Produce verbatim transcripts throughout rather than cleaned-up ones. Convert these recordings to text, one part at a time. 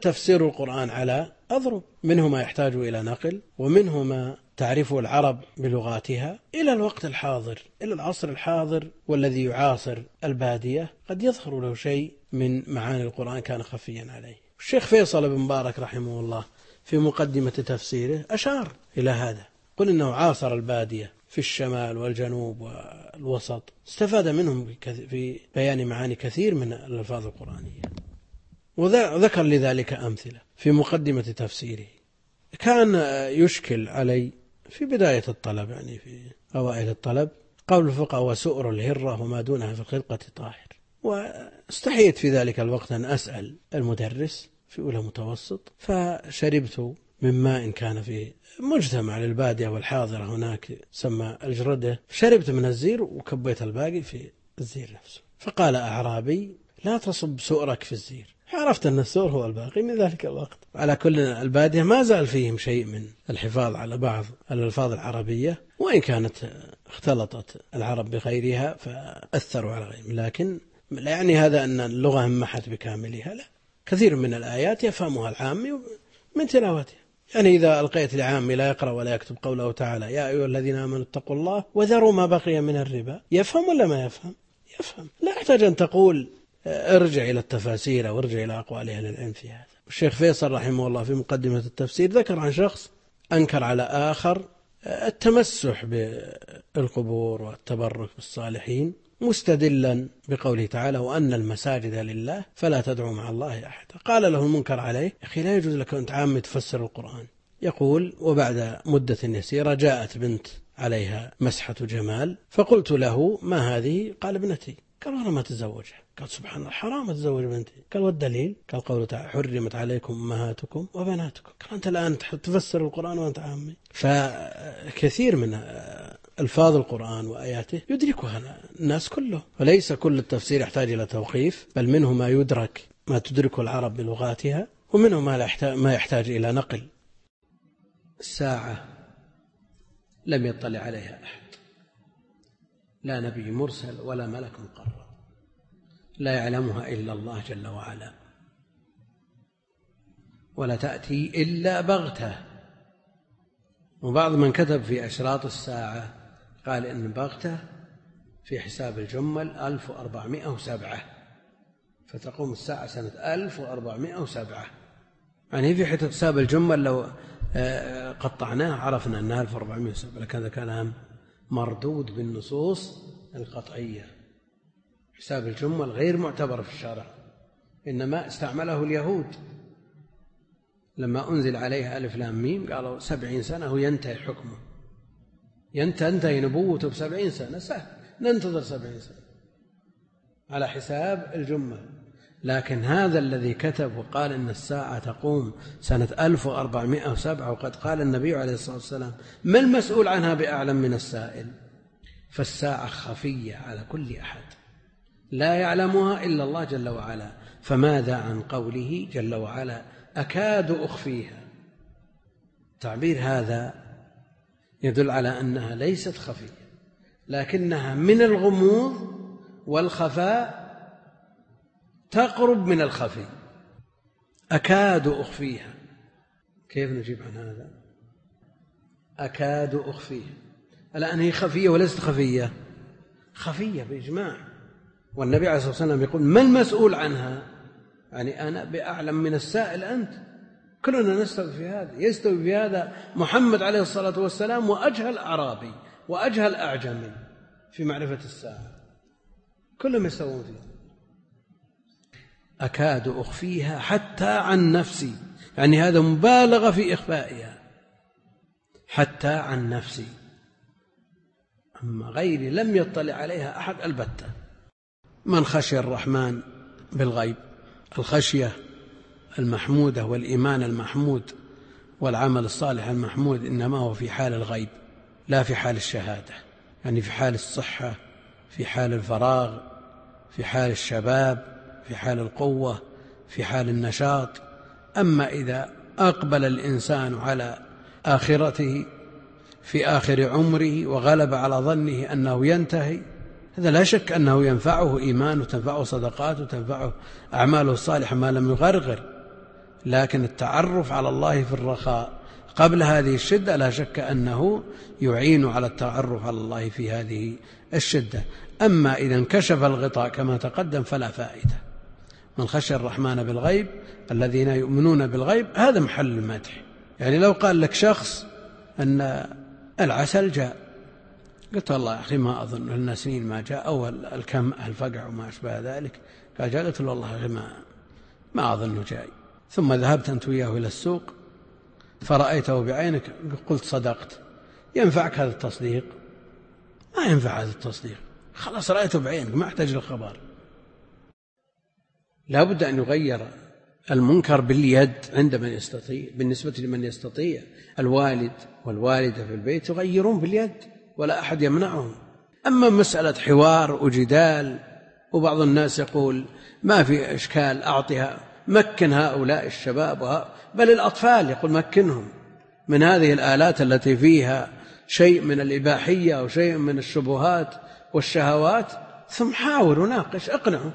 تفسير القرآن على أضرب، منه ما يحتاج إلى نقل، ومنه ما تعرفه العرب بلغاتها إلى الوقت الحاضر، إلى العصر الحاضر والذي يعاصر البادية قد يظهر له شيء من معاني القرآن كان خفيا عليه. الشيخ فيصل بن مبارك رحمه الله في مقدمة تفسيره أشار إلى هذا، قل إنه عاصر البادية في الشمال والجنوب والوسط، استفاد منهم في بيان معاني كثير من الألفاظ القرآنية، وذكر لذلك أمثلة في مقدمة تفسيره. كان يشكل علي في بداية الطلب، يعني في أوائل الطلب، قول الفقهاء وسؤر الهرة وما دونها في الخلقة طاهر، واستحيت في ذلك الوقت أن أسأل المدرس في أولى متوسط، فشربت من ماء كان في مجتمع للبادية والحاضرة هناك سمى الجردة، شربت من الزير وكبيت الباقي في الزير نفسه، فقال أعرابي لا تصب سؤرك في الزير. عرفت أن السؤر هو الباقي من ذلك الوقت. على كل البادية ما زال فيهم شيء من الحفاظ على بعض الألفاظ العربية، وإن كانت اختلطت العرب بغيرها فأثروا على غيرهم، لكن لا يعني هذا أن اللغة انمحت بكاملها، لا، كثير من الآيات يفهمها العامي من تلاوتها. يعني إذا ألقيت لعامي لا يقرأ ولا يكتب قوله تعالى يا أيها الذين آمنوا اتقوا الله وذروا ما بقي من الربا، يفهم ولا ما يفهم؟ يفهم. لا يحتاج أن تقول ارجع إلى التفاسير أو ارجع إلى أقوال أهل العلم في هذا. الشيخ فيصل رحمه الله في مقدمة التفسير ذكر عن شخص أنكر على آخر التمسح بالقبور والتبرك بالصالحين، مستدلا بقوله تعالى وأن المساجد لله فلا تدعوا مع الله أحدا. قال له المنكر عليه أخي لا يجوز لك أن تعامي تفسر القرآن. يقول وبعد مدة يسيرة جاءت بنت عليها مسحة جمال، فقلت له ما هذه؟ قال ابنتي. قال أنا ما تزوجها. قال سبحان الله حرام أتزوج بنتي. قال والدليل؟ قال قوله تعالى حرمت عليكم أمهاتكم وبناتكم. قال أنت الآن تفسر القرآن وأنت عامي. فكثير من ألفاظ القرآن وآياته يدركها الناس كله، وليس كل التفسير يحتاج إلى توقيف، بل منه ما يدرك ما تدركه العرب بلغاتها، ومنه ما يحتاج إلى نقل. الساعة لم يطلع عليها أحد، لا نبي مرسل ولا ملك مقرب، لا يعلمها إلا الله جل وعلا، ولا تأتي إلا بغتة. وبعض من كتب في أشراط الساعة قال إن بغتة في حساب الجمل ألف وأربعمائة وسبعة، فتقوم الساعة سنة ألف وأربعمائة وسبعة، يعني في حساب الجمل لو قطعناه عرفنا أنها ألف وأربعمائة وسبعة، لكن هذا كلام مردود بالنصوص القطعية. حساب الجمل غير معتبر في الشرع، إنما استعمله اليهود لما أنزل عليه ألف لام ميم، قالوا سبعين سنة هو ينتهي حكمه، ينتهي نبوته بسبعين سنة، سهل ننتظر سبعين سنة على حساب الجمل. لكن هذا الذي كتب وقال إن الساعة تقوم سنة ألف وأربعمائة وسبعة، وقد قال النبي عليه الصلاة والسلام ما المسؤول عنها بأعلم من السائل، فالساعة خفية على كل أحد لا يعلمها إلا الله جل وعلا. فماذا عن قوله جل وعلا أكاد أخفيها؟ تعبير هذا يدل على أنها ليست خفية، لكنها من الغموض والخفاء تقرب من الخفي. أكاد أخفيها، كيف نجيب عن هذا؟ أكاد أخفيها، الآن هي خفية وليست خفية؟ خفية بإجماع، والنبي عليه الصلاة والسلام يقول ما المسؤول عنها؟ يعني أنا بأعلم من السائل أنت، كلنا نستوي في هذا، يستوي في هذا محمد عليه الصلاة والسلام وأجهل أعرابي وأجهل أعجمي في معرفة الساعة، كلهم يستوون فيها. أكاد أخفيها حتى عن نفسي، يعني هذا مبالغة في إخفائها، حتى عن نفسي، أما غيري لم يطلع عليها أحد البتة. من خشي الرحمن بالغيب، الخشية المحمودة والإيمان المحمود والعمل الصالح المحمود إنما هو في حال الغيب لا في حال الشهادة، يعني في حال الصحة، في حال الفراغ، في حال الشباب، في حال القوة، في حال النشاط. أما إذا أقبل الإنسان على آخرته في آخر عمره وغلب على ظنه أنه ينتهي، هذا لا شك أنه ينفعه إيمان وتنفعه صدقات وتنفعه أعماله الصالحة ما لم يغرغر، لكن التعرف على الله في الرخاء قبل هذه الشدة لا شك أنه يعين على التعرف على الله في هذه الشدة. أما إذا انكشف الغطاء كما تقدم فلا فائدة. من خشي الرحمن بالغيب الذين يؤمنون بالغيب هذا محل المدح. يعني لو قال لك شخص أن العسل جاء، قلت والله يا أخي ما أظن لنا سنين ما جاء، أو الكم الفقع وما أشبه ذلك، قال جاء، قلت والله ما ما أظنه جاي. ثم ذهبت أنت وياه إلى السوق فرأيته بعينك، قلت صدقت. ينفعك هذا التصديق؟ ما ينفع هذا التصديق، خلاص رأيته بعينك، ما احتاج للخبر. لا بد أن يغير المنكر باليد عند من يستطيع. بالنسبة لمن يستطيع الوالد والوالدة في البيت يغيرون باليد ولا أحد يمنعهم. أما مسألة حوار وجدال، وبعض الناس يقول ما في إشكال أعطها، مكن هؤلاء الشباب وها، بل الأطفال يقول مكنهم من هذه الآلات التي فيها شيء من الإباحية أو شيء من الشبهات والشهوات، ثم حاور وناقش اقنعه.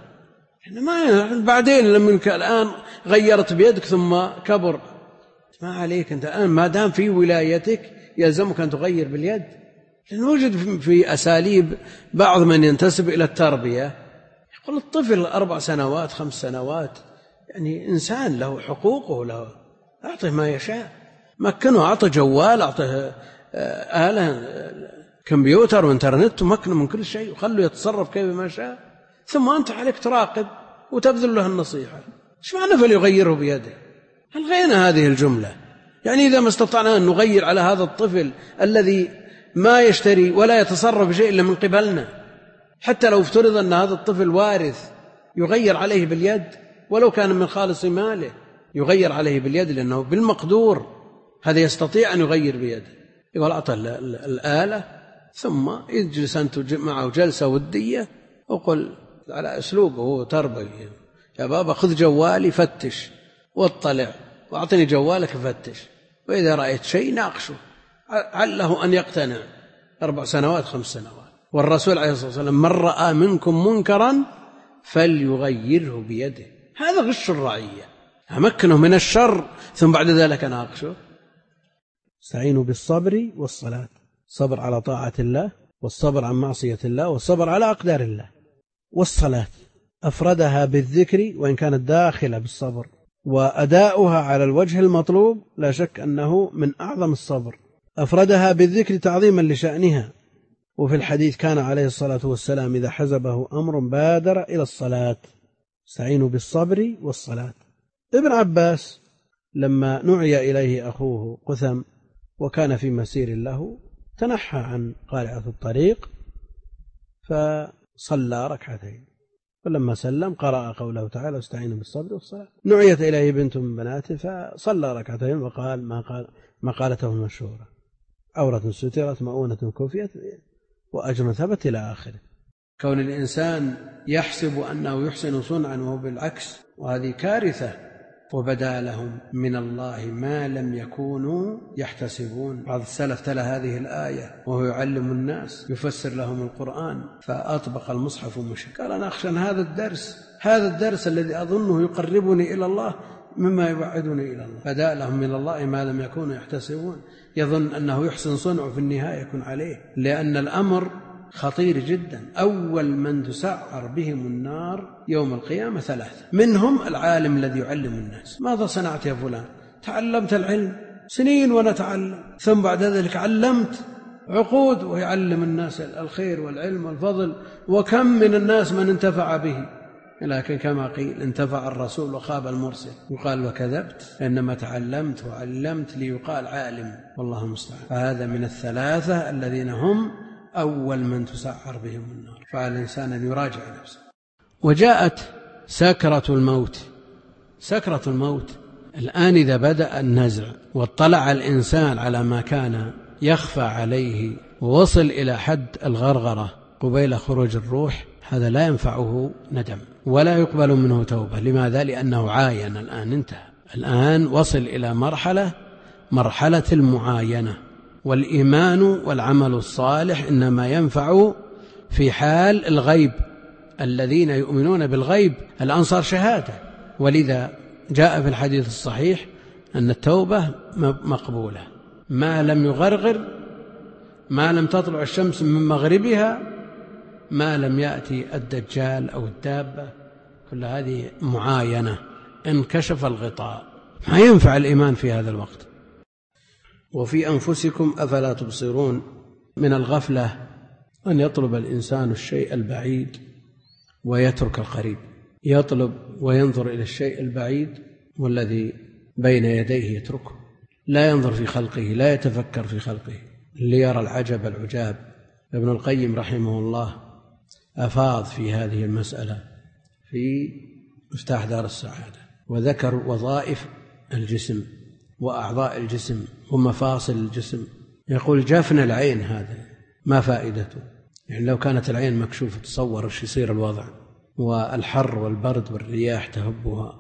ما بعدين لما الآن غيرت بيدك ثم كبر، ما عليك أنت الآن ما دام في ولايتك يلزمك أن تغير باليد. لأن وجد في أساليب بعض من ينتسب إلى التربية يقول الطفل أربع سنوات خمس سنوات يعني إنسان له حقوقه، له أعطه ما يشاء، مكنه، أعطه جوال، أعطه آلة كمبيوتر وإنترنت، ومكنه من كل شيء وخله يتصرف كيف ما شاء. ثم أنت عليك تراقب وتبذل له النصيحة. إيش معنى فليغيره بيده؟ ألغينا هذه الجملة. يعني إذا ما استطعنا أن نغير على هذا الطفل الذي ما يشتري ولا يتصرف بشيء إلا من قبلنا، حتى لو افترض أن هذا الطفل وارث يغير عليه باليد ولو كان من خالص ماله، يغير عليه باليد لأنه بالمقدور هذا يستطيع أن يغير بيده. يقول أعطى الآلة ثم يجلس أنت معه جلسة ودية وقل على أسلوبه هو تربوي، يا بابا خذ جوالي فتش واطلع وأعطني جوالك فتش، وإذا رأيت شيء ناقشه عله أن يقتنع. أربع سنوات خمس سنوات. والرسول عليه الصلاة والسلام من رأى منكم منكرا فليغيره بيده. هذا غش الرعية، أمكنه من الشر ثم بعد ذلك ناقشه. استعينوا بالصبر والصلاة، صبر على طاعة الله والصبر عن معصية الله والصبر على أقدار الله. والصلاة أفردها بالذكر وإن كانت داخلة بالصبر، وأداؤها على الوجه المطلوب لا شك أنه من أعظم الصبر. أفردها بالذكر تعظيما لشأنها. وفي الحديث كان عليه الصلاة والسلام إذا حزبه أمر بادر إلى الصلاة. استعينوا بالصبر والصلاة. ابن عباس لما نعي إليه أخوه قثم وكان في مسير له تنحى عن قارعة الطريق فصلى ركعتين، فلما سلم قرأ قوله تعالى استعينوا بالصبر والصلاة. نعيت إليه بنت من بناته فصلى ركعتين وقال ما قال ما قالته المشهورة: عورة سترت مؤونة كفيت وأجر ثبت إلى آخره. كون الإنسان يحسب أنه يحسن صنعا وهو بالعكس، وهذه كارثة. وبدا لهم من الله ما لم يكونوا يحتسبون. بعض السلف تلا هذه الآية وهو يعلم الناس يفسر لهم القرآن فأطبق المصحف مشى، قال أنا أخشى أن هذا الدرس هذا الدرس الذي أظنه يقربني إلى الله مما يبعدني إلى الله. بدا لهم من الله ما لم يكونوا يحتسبون. يظن أنه يحسن صنعه في النهاية يكون عليه، لأن الأمر خطير جدا. أول من تسعر بهم النار يوم القيامة ثلاثة، منهم العالم الذي يعلم الناس. ماذا صنعت يا فلان؟ تعلمت العلم سنين ونتعلم، ثم بعد ذلك علمت عقود ويعلم الناس الخير والعلم والفضل، وكم من الناس من انتفع به، لكن كما قيل انتفع الرسول وخاب المرسل. يقال وكذبت، إنما تعلمت وعلمت ليقال عالم، والله المستعان. فهذا من الثلاثة الذين هم أول من تسعر بهم النار. فعلى الإنسان أن يراجع نفسه. وجاءت سكرة الموت. سكرة الموت الآن إذا بدأ النزع واطلع الإنسان على ما كان يخفى عليه ووصل إلى حد الغرغرة قبيل خروج الروح، هذا لا ينفعه ندم ولا يقبل منه توبة. لماذا؟ لأنه عاين، الآن انتهى، الآن وصل إلى مرحلة مرحلة المعاينة. والإيمان والعمل الصالح إنما ينفع في حال الغيب. الذين يؤمنون بالغيب الآن صار شهادة، ولذا جاء في الحديث الصحيح أن التوبة مقبولة ما لم يغرغر، ما لم تطلع الشمس من مغربها، ما لم يأتي الدجال أو الدابة، كل هذه معاينة. انكشف الغطاء، ما ينفع الإيمان في هذا الوقت. وفي أنفسكم أفلا تبصرون. من الغفلة أن يطلب الإنسان الشيء البعيد ويترك القريب، يطلب وينظر إلى الشيء البعيد والذي بين يديه يتركه، لا ينظر في خلقه، لا يتفكر في خلقه ليرى العجب العجاب. ابن القيم رحمه الله أفاض في هذه المسألة في مفتاح دار السعادة، وذكر وظائف الجسم وأعضاء الجسم ومفاصل الجسم. يقول جفن العين هذا ما فائدته؟ يعني لو كانت العين مكشوفة تصور ايش يصير الوضع، والحر والبرد والرياح تهبها.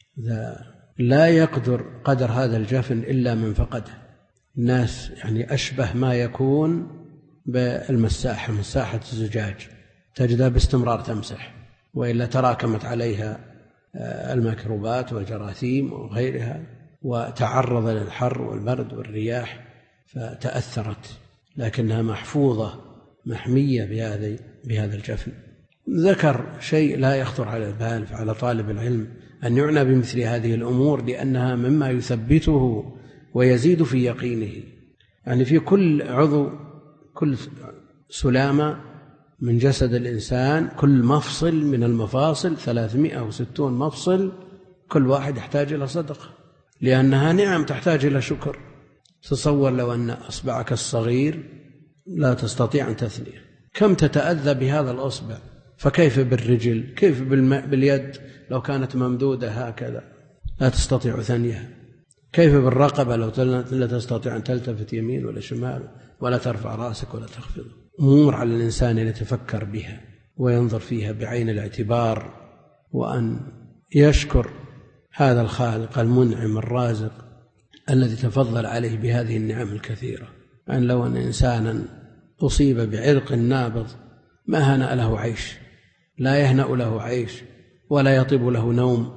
لا يقدر قدر هذا الجفن إلا من فقده. الناس يعني أشبه ما يكون بالمساحة، مساحة الزجاج تجدها باستمرار تمسح، وإلا تراكمت عليها الميكروبات والجراثيم وغيرها، وتعرض للحر والبرد والرياح فتأثرت، لكنها محفوظة محمية بهذا بهذا الجفن. ذكر شيء لا يخطر على البال على طالب العلم أن يعنى بمثل هذه الأمور، لأنها مما يثبته ويزيد في يقينه. يعني في كل عضو، كل سلامة من جسد الإنسان، كل مفصل من المفاصل ثلاثمائة وستون مفصل، كل واحد يحتاج إلى صدقة، لأنها نعم تحتاج إلى شكر. تصور لو أن أصبعك الصغير لا تستطيع أن تثنيه، كم تتأذى بهذا الأصبع، فكيف بالرجل، كيف باليد لو كانت ممدودة هكذا لا تستطيع ثنيها، كيف بالرقبة لو لا تستطيع أن تلتفت يمين ولا شمال ولا ترفع رأسك ولا تخفض. أمور على الإنسان أن يتفكر بها وينظر فيها بعين الاعتبار، وأن يشكر هذا الخالق المنعم الرازق الذي تفضل عليه بهذه النعم الكثيرة. أن لو أن إنسانا أصيب بعرق نابض ما هنأ له عيش، لا يهنأ له عيش ولا يطيب له نوم،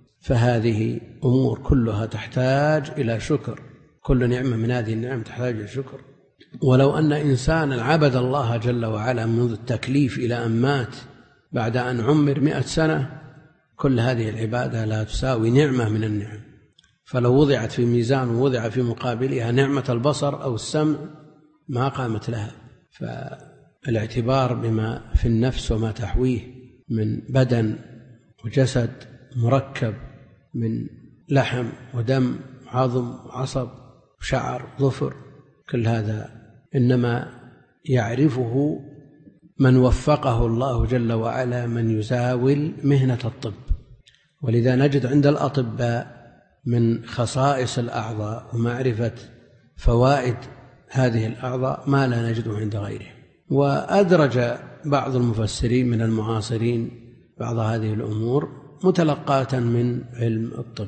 فهذه أمور كلها تحتاج إلى شكر. كل نعمة من هذه النعم تحتاج إلى شكر. ولو أن إنسانا عبد الله جل وعلا منذ التكليف إلى أن مات بعد أن عمر مئة سنة، كل هذه العبادة لا تساوي نعمة من النعم. فلو وضعت في ميزان ووضع في مقابلها نعمة البصر أو السمع ما قامت لها. فالاعتبار بما في النفس وما تحويه من بدن وجسد مركب من لحم ودم عظم وعصب وشعر وظفر، كل هذا إنما يعرفه من وفقه الله جل وعلا من يزاول مهنة الطب. ولذا نجد عند الأطباء من خصائص الأعضاء ومعرفة فوائد هذه الأعضاء ما لا نجده عند غيره. وأدرج بعض المفسرين من المعاصرين بعض هذه الأمور متلقاة من علم الطب.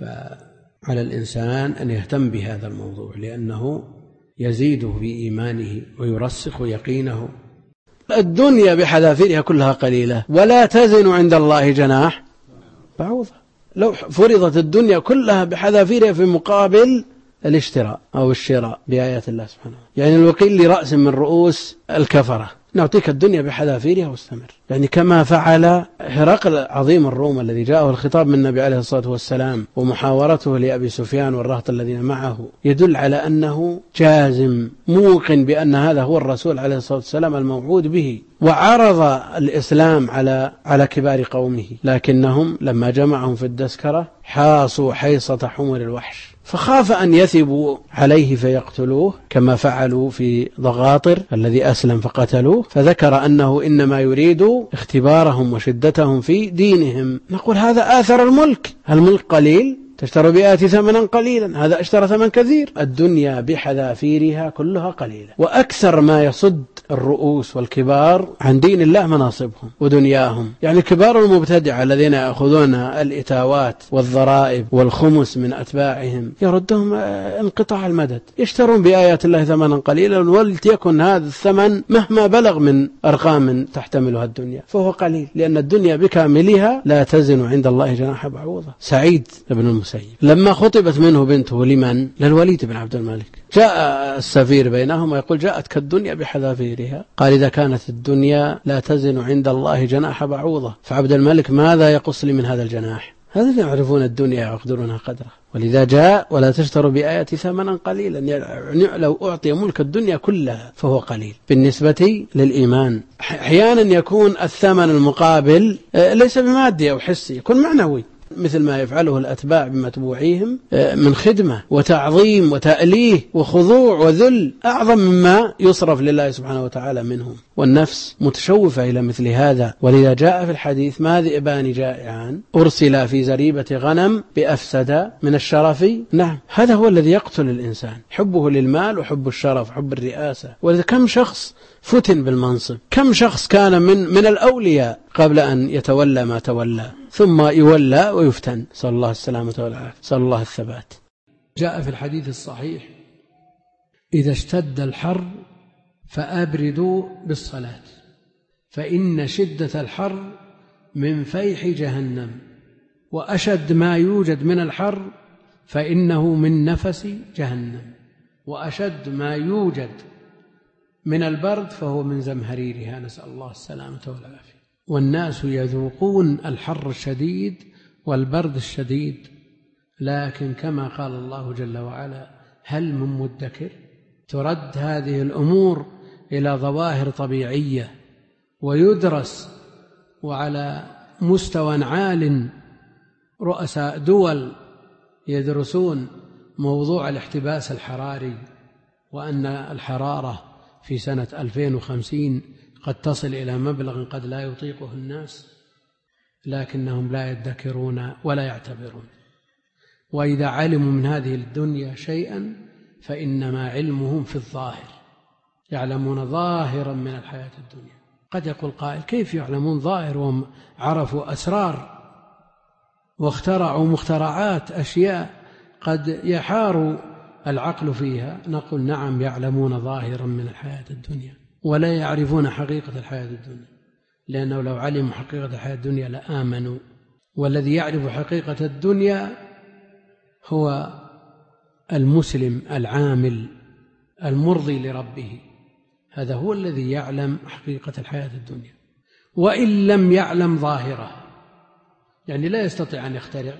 فعلى الإنسان أن يهتم بهذا الموضوع، لأنه يزيده في إيمانه ويرسخ يقينه. الدنيا بحذافيرها كلها قليلة ولا تزن عند الله جناح بعوضة. لو فرضت الدنيا كلها بحذافيرها في مقابل الاشتراء أو الشراء بآيات الله سبحانه، يعني الوكيل لرأس من رؤوس الكفرة، نعطيك الدنيا بحذافيرها واستمر. يعني كما فعل هرقل عظيم الروم الذي جاءه الخطاب من النبي عليه الصلاة والسلام ومحاورته لأبي سفيان والرهط الذين معه يدل على أنه جازم موقن بأن هذا هو الرسول عليه الصلاة والسلام الموعود به، وعرض الإسلام على على كبار قومه، لكنهم لما جمعهم في الدسكرة حاصوا حيصة حمر الوحش، فخاف أن يثبوا عليه فيقتلوه كما فعلوا في ضغاطر الذي أسلم فقتلوه، فذكر أنه إنما يريد اختبارهم وشدتهم في دينهم. نقول هذا آثر الملك، الملك قليل تشتروا بآياتي ثمنا قليلا، هذا اشترى ثمن كثير. الدنيا بحذافيرها كلها قليلة. وأكثر ما يصد الرؤوس والكبار عن دين الله مناصبهم ودنياهم. يعني كبار المبتدعة الذين يأخذون الإتاوات والضرائب والخمس من أتباعهم يردهم انقطاع المدد، يشترون بآيات الله ثمنا قليلا، ولتكن هذا الثمن مهما بلغ من أرقام تحتملها الدنيا فهو قليل، لأن الدنيا بكاملها لا تزن عند الله جناح بعوضة. سعيد بن المسيب لما خطبت منه بنته لمن؟ للوليد بن عبد الملك، جاء السفير بينهم ويقول جاءتك الدنيا بحذافيرها، قال إذا كانت الدنيا لا تزن عند الله جناح بعوضة فعبد الملك ماذا يقص لي من هذا الجناح؟ هذا يعرفون الدنيا ويقدرونها قدره. ولذا جاء ولا تشتروا بآياتي ثمنا قليلا، يعني لو أعطي ملك الدنيا كلها فهو قليل بالنسبة للإيمان. أحيانا يكون الثمن المقابل ليس بمادي أو حسي، يكون معنوي، مثل ما يفعله الأتباع بمتبوعيهم من خدمة وتعظيم وتأليه وخضوع وذل أعظم مما يصرف لله سبحانه وتعالى منهم، والنفس متشوفة إلى مثل هذا. ولذا جاء في الحديث ما ذئبان جائعان أرسلا في زريبة غنم بأفسد من الشرف. نعم، هذا هو الذي يقتل الإنسان، حبه للمال وحب الشرف، حب الرئاسة. ولذا كم شخص فتن بالمنصب، كم شخص كان من من الأولياء قبل أن يتولى ما تولى ثم يولى ويفتن. صلى الله السلامة والعافية، صلى الله الثبات. جاء في الحديث الصحيح إذا اشتد الحر فأبردوا بالصلاة فإن شدة الحر من فيح جهنم، وأشد ما يوجد من الحر فإنه من نفس جهنم، وأشد ما يوجد من البرد فهو من زمهريرها، نسأل الله السلامة والعافية. والناس يذوقون الحر الشديد والبرد الشديد، لكن كما قال الله جل وعلا هل من مدكر؟ ترد هذه الأمور إلى ظواهر طبيعية ويدرس، وعلى مستوى عال رؤساء دول يدرسون موضوع الاحتباس الحراري، وأن الحرارة في سنة ألفين وخمسين قد تصل إلى مبلغ قد لا يطيقه الناس، لكنهم لا يدكرون ولا يعتبرون. وإذا علموا من هذه الدنيا شيئا فإنما علمهم في الظاهر، يعلمون ظاهرا من الحياة الدنيا. قد يقول قائل كيف يعلمون ظاهر وهم عرفوا أسرار واخترعوا مخترعات أشياء قد يحار العقل فيها؟ نقول نعم، يعلمون ظاهرا من الحياة الدنيا ولا يعرفون حقيقة الحياة الدنيا، لأنه لو علموا حقيقة الحياة الدنيا لآمنوا. والذي يعرف حقيقة الدنيا هو المسلم العامل المرضي لربه، هذا هو الذي يعلم حقيقة الحياة الدنيا. وإن لم يعلم ظاهره، يعني لا يستطيع أن يخترع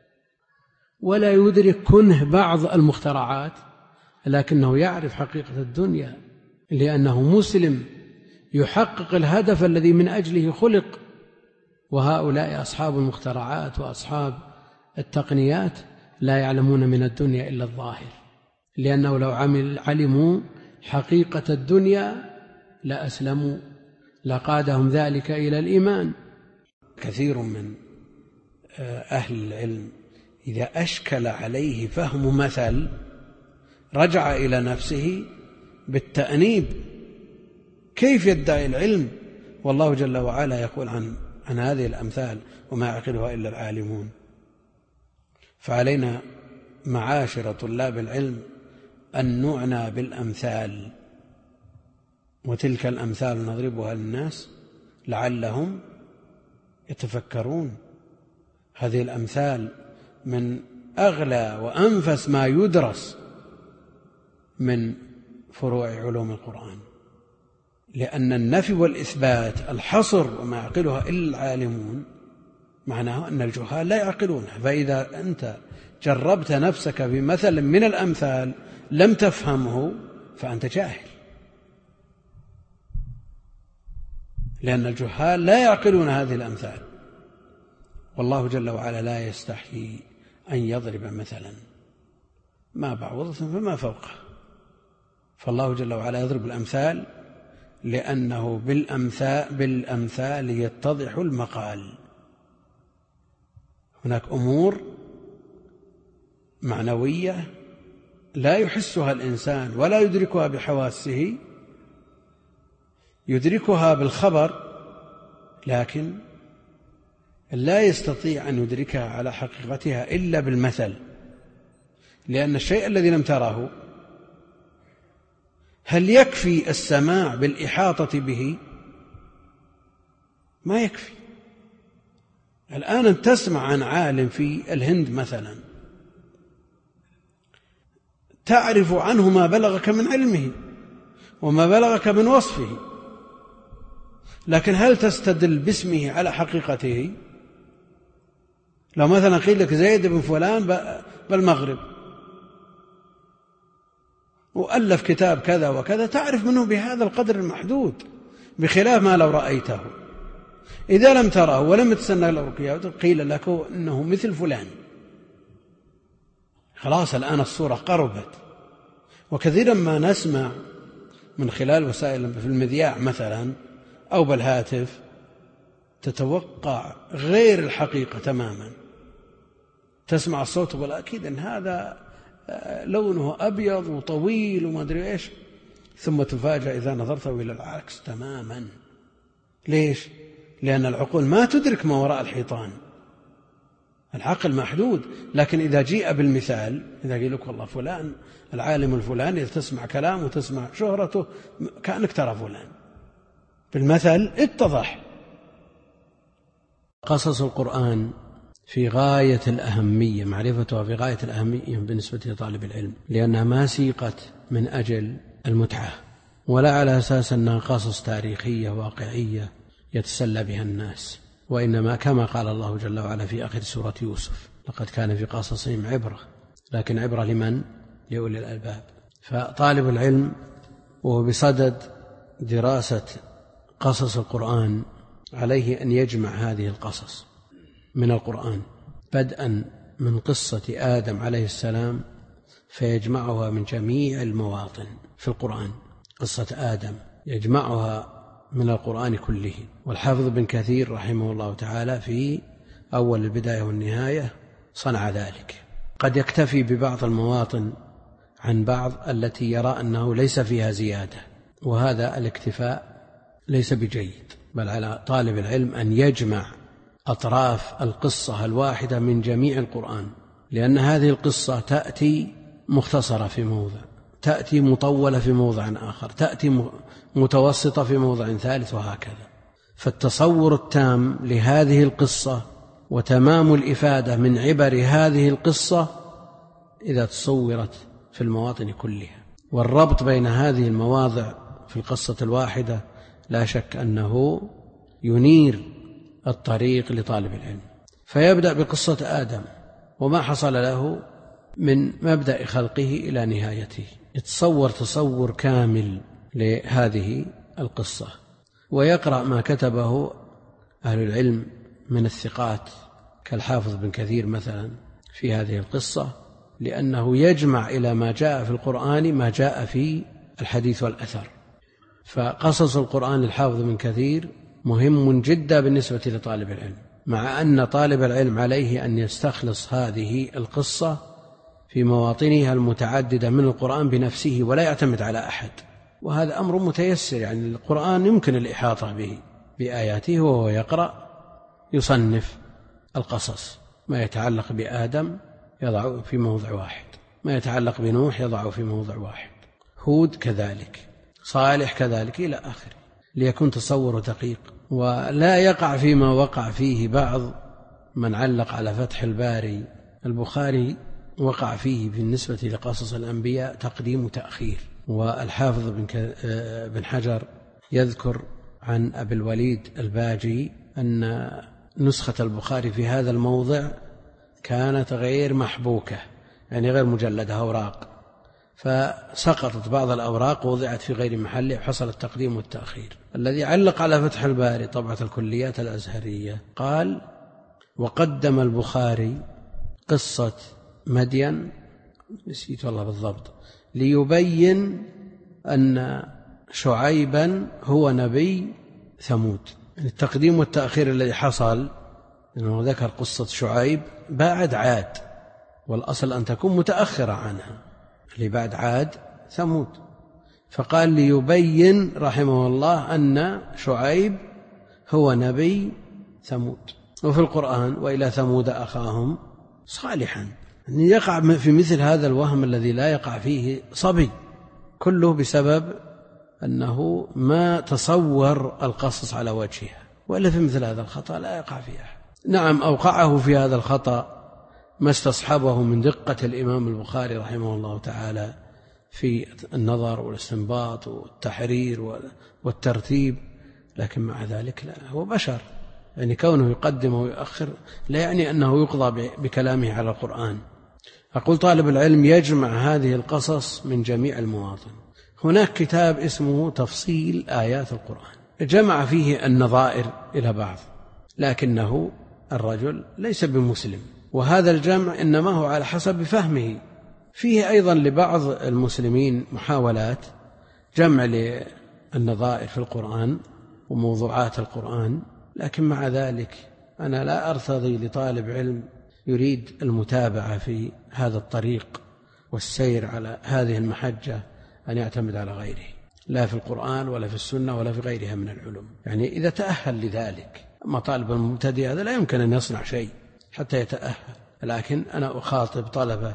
ولا يدرك كنه بعض المخترعات، لكنه يعرف حقيقة الدنيا لأنه مسلم يحقق الهدف الذي من أجله خلق. وهؤلاء أصحاب المخترعات وأصحاب التقنيات لا يعلمون من الدنيا إلا الظاهر، لأنه لو عمل علموا حقيقة الدنيا لأسلموا، لقادهم ذلك إلى الإيمان. كثير من أهل العلم إذا أشكل عليه فهم مثل رجع إلى نفسه بالتأنيب، كيف يدعي العلم والله جل وعلا يقول عن عن هذه الأمثال وما يعقلها إلا العالمون. فعلينا معاشر طلاب العلم أن نعنى بالأمثال، وتلك الأمثال نضربها للناس لعلهم يتفكرون. هذه الأمثال من أغلى وأنفس ما يدرس من فروع علوم القرآن، لأن النفي والإثبات الحصر وما يعقلها إلا العالمون معناه أن الجهال لا يعقلونها. فإذا أنت جربت نفسك بمثل من الأمثال لم تفهمه فأنت جاهل، لأن الجهال لا يعقلون هذه الأمثال. والله جل وعلا لا يستحيي أن يضرب مثلا ما بعوضة فما فوقه. فالله جل وعلا يضرب الأمثال لأنه بالأمثال, بالأمثال يتضح المقال. هناك أمور معنوية لا يحسها الإنسان ولا يدركها بحواسه، يدركها بالخبر لكن لا يستطيع أن يدركها على حقيقتها إلا بالمثل، لأن الشيء الذي لم تره هل يكفي السماع بالإحاطة به؟ ما يكفي. الآن أن تسمع عن عالم في الهند مثلا تعرف عنه ما بلغك من علمه وما بلغك من وصفه، لكن هل تستدل باسمه على حقيقته؟ لو مثلا قيل لك زيد بن فلان بالمغرب وألف كتاب كذا وكذا تعرف منه بهذا القدر المحدود، بخلاف ما لو رأيته. إذا لم تره ولم تسنى له رؤيته قيل لك إنه مثل فلان، خلاص الآن الصورة قربت. وكثيرا ما نسمع من خلال وسائل في المذياع مثلا أو بالهاتف تتوقع غير الحقيقة تماما، تسمع الصوت ولا أكيد أن هذا لونه أبيض وطويل وما أدري إيش، ثم تفاجأ إذا نظرت إلى العكس تماما. ليش؟ لأن العقول ما تدرك ما وراء الحيطان، العقل محدود. لكن إذا جيء بالمثال، إذا قيل لك والله فلان العالم الفلاني إذا تسمع كلامه وتسمع شهرته كأنك ترى فلان، بالمثل اتضح. قصص القرآن في غاية الأهمية، معرفتها في غاية الأهمية بالنسبة لطالب العلم، لأنها ما سيقت من أجل المتعة ولا على أساس أنها قصص تاريخية واقعية يتسلى بها الناس، وإنما كما قال الله جل وعلا في آخر سورة يوسف: لقد كان في قصصهم عبرة، لكن عبرة لمن؟ لأولي الألباب. فطالب العلم وهو بصدد دراسة قصص القرآن عليه أن يجمع هذه القصص من القرآن، بدءا من قصة آدم عليه السلام فيجمعها من جميع المواطن في القرآن. قصة آدم يجمعها من القرآن كله. والحافظ بن كثير رحمه الله تعالى في أول البداية والنهاية صنع ذلك. قد يكتفي ببعض المواطن عن بعض التي يرى أنه ليس فيها زيادة، وهذا الاكتفاء ليس بجيد، بل على طالب العلم أن يجمع أطراف القصة الواحدة من جميع القرآن، لأن هذه القصة تأتي مختصرة في موضع، تأتي مطولة في موضع آخر، تأتي متوسطة في موضع ثالث، وهكذا. فالتصور التام لهذه القصة وتمام الإفادة من عبر هذه القصة إذا تصورت في المواطن كلها، والربط بين هذه المواضع في القصة الواحدة لا شك أنه ينير الطريق لطالب العلم. فيبدأ بقصة آدم وما حصل له من مبدأ خلقه إلى نهايته، يتصور تصور كامل لهذه القصة، ويقرأ ما كتبه أهل العلم من الثقات كالحافظ بن كثير مثلا في هذه القصة، لأنه يجمع إلى ما جاء في القرآن ما جاء في الحديث والأثر. فقصص القرآن الحافظ بن كثير مهم جدا بالنسبة لطالب العلم، مع أن طالب العلم عليه أن يستخلص هذه القصة في مواطنها المتعددة من القرآن بنفسه ولا يعتمد على أحد، وهذا أمر متيسر. يعني القرآن يمكن الإحاطة به بآياته، وهو يقرأ يصنف القصص، ما يتعلق بآدم يضع في موضع واحد، ما يتعلق بنوح يضع في موضع واحد، هود كذلك، صالح كذلك إلى آخره، ليكون تصور دقيق، ولا يقع فيما وقع فيه بعض من علق على فتح الباري. البخاري وقع فيه بالنسبة لقصص الأنبياء تقديم وتأخير، والحافظ بن حجر يذكر عن أبي الوليد الباجي أن نسخة البخاري في هذا الموضع كانت غير محبوكة، يعني غير مجلدة أوراق، فسقطت بعض الأوراق ووضعت في غير محله وحصل التقديم والتأخير. الذي علق على فتح الباري طبعة الكليات الأزهرية قال: وقدم البخاري قصة مدين، نسيت والله بالضبط، ليبين أن شعيبا هو نبي ثمود. التقديم والتأخير الذي حصل أنه ذكر قصة شعيب بعد عاد، والأصل أن تكون متأخرة عنها، اللي بعد عاد ثمود. فقال ليبين رحمه الله أن شعيب هو نبي ثمود. وفي القرآن وإلى ثمود أخاهم صالحا. أن يقع في مثل هذا الوهم الذي لا يقع فيه صبي، كله بسبب أنه ما تصور القصص على وجهها، وإلا في مثل هذا الخطأ لا يقع فيه أحد. نعم أوقعه في هذا الخطأ ما استصحبه من دقة الإمام البخاري رحمه الله تعالى في النظر والاستنباط والتحرير والترتيب، لكن مع ذلك لا، هو بشر، يعني كونه يقدم ويؤخر لا يعني أنه يقضى بكلامه على القرآن. أقول طالب العلم يجمع هذه القصص من جميع المواطن. هناك كتاب اسمه تفصيل آيات القرآن، جمع فيه النظائر إلى بعض، لكنه الرجل ليس بمسلم، وهذا الجمع إنما هو على حسب فهمه. فيه أيضا لبعض المسلمين محاولات جمع للنظائر في القرآن وموضوعات القرآن، لكن مع ذلك أنا لا أرتضي لطالب علم يريد المتابعة في هذا الطريق والسير على هذه المحجة أن يعتمد على غيره، لا في القرآن ولا في السنة ولا في غيرها من العلوم. يعني إذا تأهل لذلك. أما طالب المبتدئ هذا لا يمكن أن يصنع شيء حتى يتأهل، لكن أنا أخاطب طلبة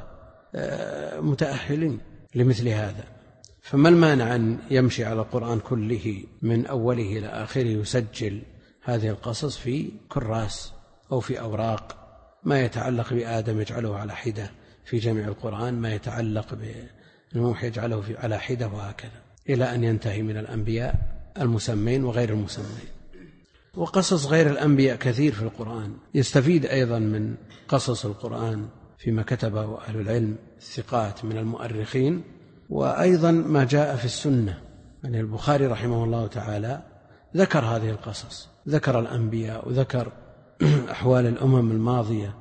متأهلين لمثل هذا. فما المانع أن يمشي على القرآن كله من أوله إلى آخره، يسجل هذه القصص في كراس أو في أوراق، ما يتعلق بآدم يجعله على حدة في جميع القرآن، ما يتعلق بنوح يجعله على حدة، وهكذا إلى أن ينتهي من الأنبياء المسمين وغير المسمين. وقصص غير الأنبياء كثير في القرآن، يستفيد أيضا من قصص القرآن فيما كتبه أهل العلم الثقات من المؤرخين، وأيضا ما جاء في السنة. يعني البخاري رحمه الله تعالى ذكر هذه القصص، ذكر الأنبياء وذكر أحوال الأمم الماضية،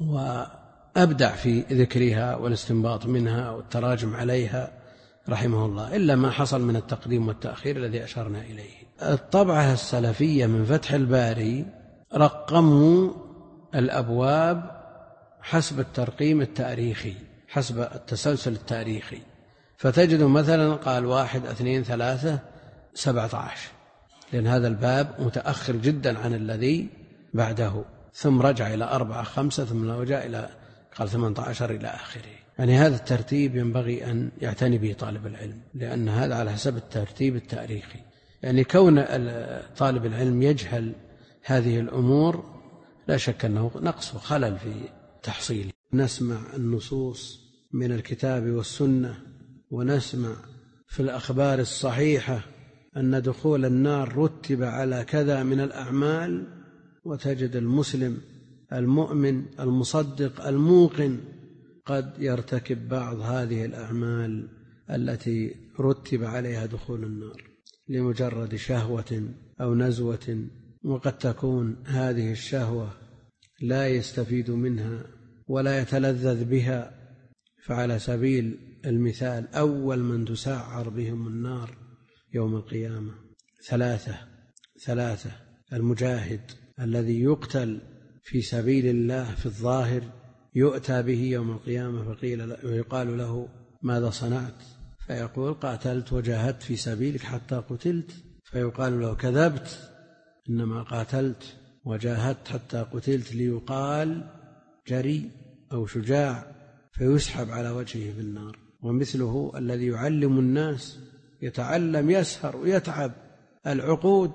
وأبدع في ذكرها والاستنباط منها والتراجم عليها رحمه الله، إلا ما حصل من التقديم والتأخير الذي أشرنا إليه. الطبعة السلفية من فتح الباري رقموا الأبواب حسب الترقيم التاريخي، حسب التسلسل التاريخي، فتجد مثلا قال واحد اثنين ثلاثة سبعة عشر، لأن هذا الباب متأخر جدا عن الذي بعده، ثم رجع إلى أربعة خمسة، ثم رجع إلى قال ثمانية عشر إلى آخره. يعني هذا الترتيب ينبغي أن يعتني به طالب العلم، لأن هذا على حسب الترتيب التاريخي. يعني كون طالب العلم يجهل هذه الأمور لا شك أنه نقص وخلل في تحصيله. نسمع النصوص من الكتاب والسنة، ونسمع في الأخبار الصحيحة أن دخول النار رتب على كذا من الأعمال، وتجد المسلم المؤمن المصدق الموقن قد يرتكب بعض هذه الأعمال التي رتب عليها دخول النار لمجرد شهوة أو نزوة، وقد تكون هذه الشهوة لا يستفيد منها ولا يتلذذ بها. فعلى سبيل المثال أول من تسعر بهم النار يوم القيامة ثلاثة ثلاثة المجاهد الذي يقتل في سبيل الله في الظاهر يؤتى به يوم القيامة فقيل ويقال له ماذا صنعت؟ فيقول قاتلت وجاهدت في سبيلك حتى قتلت، فيقال له كذبت، إنما قاتلت وجاهدت حتى قتلت ليقال جري أو شجاع، فيسحب على وجهه بالنار. ومثله الذي يعلم الناس، يتعلم يسهر ويتعب العقود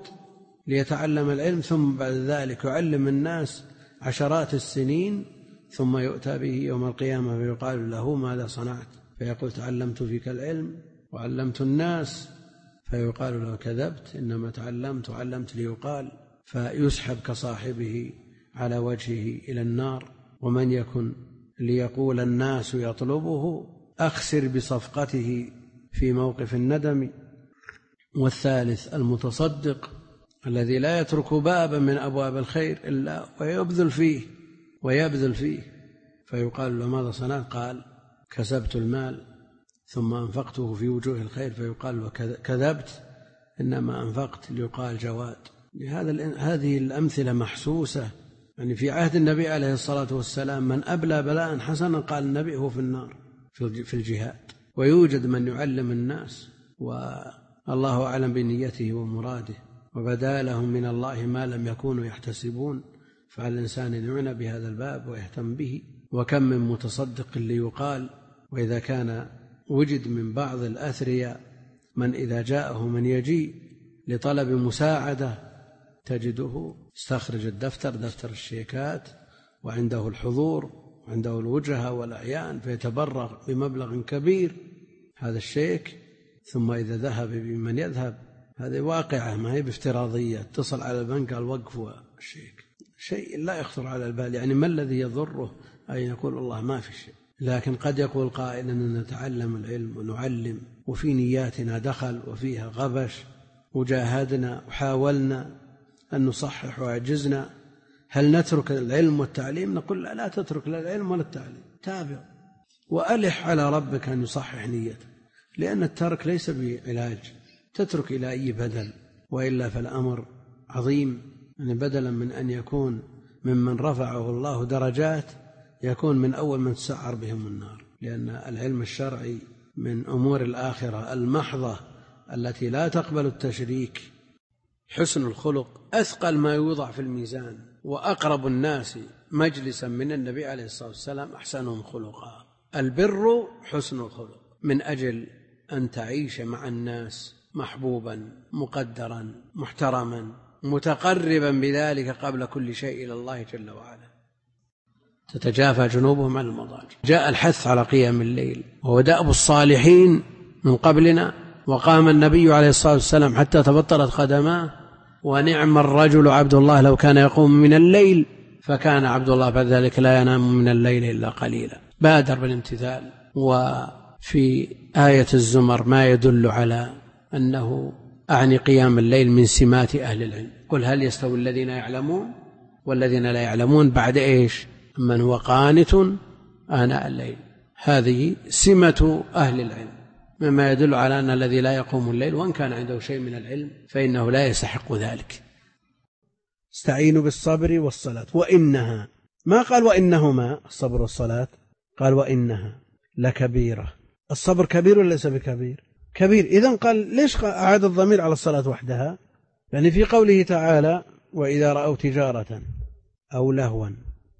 ليتعلم العلم، ثم بعد ذلك يعلم الناس عشرات السنين، ثم يؤتى به يوم القيامة فيقال له ماذا صنعت؟ فيقول تعلمت فيك العلم وعلمت الناس، فيقال له كذبت، إنما تعلمت وعلمت ليقال، فيسحب كصاحبه على وجهه إلى النار. ومن يكن ليقول الناس يطلبه أخسر بصفقته في موقف الندم. والثالث المتصدق الذي لا يترك بابا من أبواب الخير إلا ويبذل فيه ويبذل فيه، فيقال له ماذا صنعت؟ قال كسبت المال ثم أنفقته في وجوه الخير، فيقال له كذبت، إنما أنفقت ليقال جواد. هذه الأمثلة محسوسة يعني في عهد النبي عليه الصلاة والسلام من أبلى بلاء حسنا قال النبي هو في النار في الجهاد، ويوجد من يعلم الناس والله أعلم بنيته ومراده، وبدا لهم من الله ما لم يكونوا يحتسبون، فعلى الإنسان أن يعنى بهذا الباب ويهتم به. وكم من متصدق ليقال، وإذا كان وجد من بعض الأثرياء من إذا جاءه من يجيء لطلب مساعدة تجده استخرج الدفتر دفتر الشيكات وعنده الحضور وعنده الوجهة والأعيان فيتبرع بمبلغ كبير هذا الشيك، ثم إذا ذهب بمن يذهب، هذه واقعة ما هي بافتراضية، اتصل على البنك قال وقفوا الشيك، شيء لا يخطر على البال. يعني ما الذي يضره أن يقول الله ما في شيء؟ لكن قد يقول قائل أننا نتعلم العلم ونعلم وفي نياتنا دخل وفيها غبش وجاهدنا وحاولنا أن نصحح وعجزنا، هل نترك العلم والتعليم؟ نقول لا, لا تترك لا العلم ولا التعليم، تابع وألح على ربك أن يصحح نيتك، لأن الترك ليس بعلاج، تترك إلى أي بدل، وإلا فالأمر عظيم. يعني بدلا من أن يكون ممن رفعه الله درجات يكون من أول من تسعر بهم النار، لأن العلم الشرعي من أمور الآخرة المحضة التي لا تقبل التشريك. حسن الخلق أثقل ما يوضع في الميزان، وأقرب الناس مجلسا من النبي عليه الصلاة والسلام أحسنهم خلقا. البر حسن الخلق، من أجل أن تعيش مع الناس محبوبا مقدرا محترما متقربا بذلك قبل كل شيء إلى الله جل وعلا. تتجافى جنوبهم عن المضاجع. جاء الحث على قيام الليل وهو دأب الصالحين من قبلنا، وقام النبي عليه الصلاة والسلام حتى تبطلت قدماه، ونعم الرجل عبد الله لو كان يقوم من الليل، فكان عبد الله بعد ذلك لا ينام من الليل إلا قليلا. بادر بالامتثال. وفي آية الزمر ما يدل على أنه أعني قيام الليل من سمات أهل العلم. قل هل يستوي الذين يعلمون والذين لا يعلمون بعد إيش؟ من هو قانت آناء الليل، هذه سمة أهل العلم، مما يدل على أن الذي لا يقوم الليل وإن كان عنده شيء من العلم فإنه لا يستحق ذلك. استعينوا بالصبر والصلاة وإنها، ما قال وإنهما الصبر والصلاة، قال وإنها لكبيرة. الصبر كبير ولا ليس بكبير؟ كبير. إذن قال ليش أعاد الضمير على الصلاة وحدها؟ يعني في قوله تعالى وإذا رأوا تجارة أو لهوا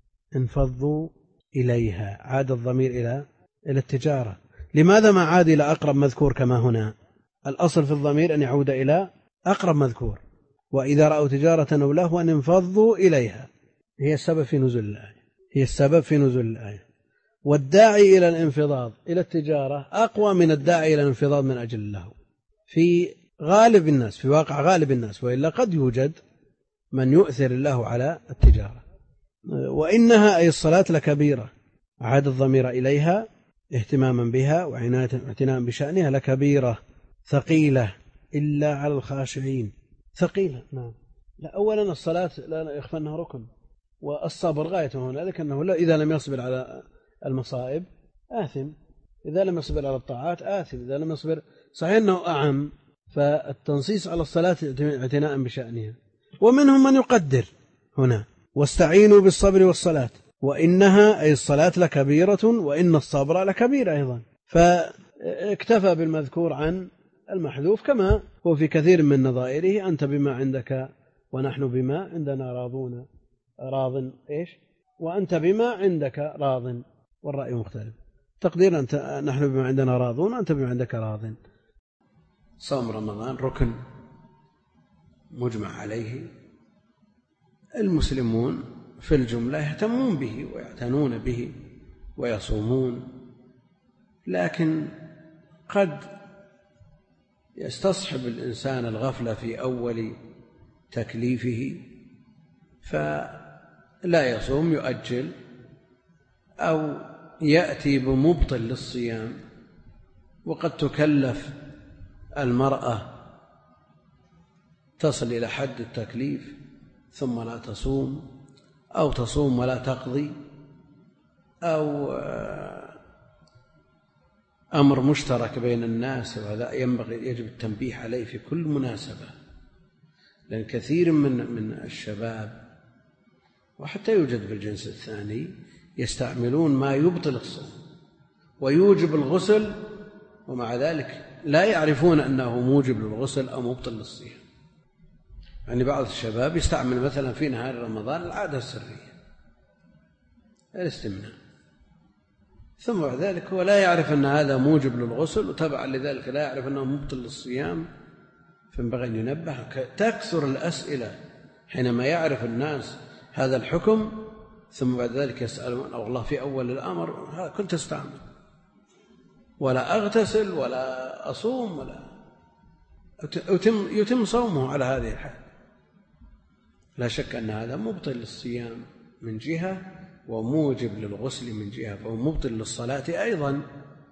انفضوا إليها، عاد الضمير إلى إلى التجارة. لماذا ما عاد إلى أقرب مذكور كما هنا؟ الأصل في الضمير أن يعود إلى أقرب مذكور. وإذا رأوا تجارة أو لهوا انفضوا إليها، هي السبب في نزول الآية، هي السبب في نزول الآية. والداعي إلى الانفضاض إلى التجارة أقوى من الداعي إلى الانفضاض من أجل اللهو في غالب الناس، في واقع غالب الناس، وإلا قد يوجد من يؤثر الله على التجارة. وإنها أي الصلاة لكبيرة، عاد الضمير إليها اهتماما بها وعناية اعتناء بشأنها، لكبيرة ثقيلة إلا على الخاشعين. ثقيلة نعم. لا، أولا الصلاة لا يخفى أنها ركن، والصبر غايته هنا، لكنه إذا لم يصبر على المصائب آثم، إذا لم يصبر على الطاعات آثم، إذا لم يصبر. صحيح أنه أعم، فالتنصيص على الصلاة اعتناء بشأنها. ومنهم من يقدر هنا واستعينوا بالصبر والصلاة، وإنها أي الصلاة لكبيرة وإن الصبر لكبير أيضا، فاكتفى بالمذكور عن المحذوف، كما هو في كثير من نظائره أنت بما عندك ونحن بما عندنا راضون راض إيش وأنت بما عندك راض، والرأي مختلف. تقدير أنت نحن بما عندنا راضون وأنت بما عندك راض. صوم رمضان ركن مجمع عليه، المسلمون في الجملة يهتمون به ويعتنون به ويصومون، لكن قد يستصحب الإنسان الغفلة في أول تكليفه فلا يصوم، يؤجل أو يأتي بمبطل للصيام. وقد تكلف المرأة تصل إلى حد التكليف ثم لا تصوم، أو تصوم ولا تقضي، أو أمر مشترك بين الناس، وهذا ينبغي يجب التنبيه عليه في كل مناسبة، لأن كثير من من الشباب وحتى يوجد بالجنس الثاني يستعملون ما يبطل الصوم ويوجب الغسل، ومع ذلك لا يعرفون أنه موجب للغسل أو مبطل للصيام. يعني بعض الشباب يستعمل مثلا في نهار رمضان العادة السرية الاستمناء، ثم بعد ذلك هو لا يعرف أن هذا موجب للغسل، وتبعا لذلك لا يعرف أنه مبطل للصيام. فينبغي أن ينبه. تكثر الأسئلة حينما يعرف الناس هذا الحكم ثم بعد ذلك يسألون أو الله في أول الأمر كنت أستعمل ولا أغتسل ولا أصوم ولا يتم, يتم صومه على هذه الحال. لا شك أن هذا مبطل للصيام من جهة وموجب للغسل من جهة، فهو مبطل للصلاة أيضا،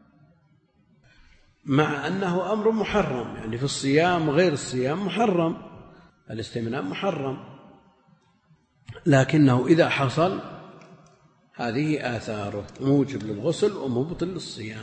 مع أنه أمر محرم. يعني في الصيام غير الصيام محرم، الاستمناء محرم، لكنه إذا حصل هذه آثاره موجب للغسل ومبطل للصيام.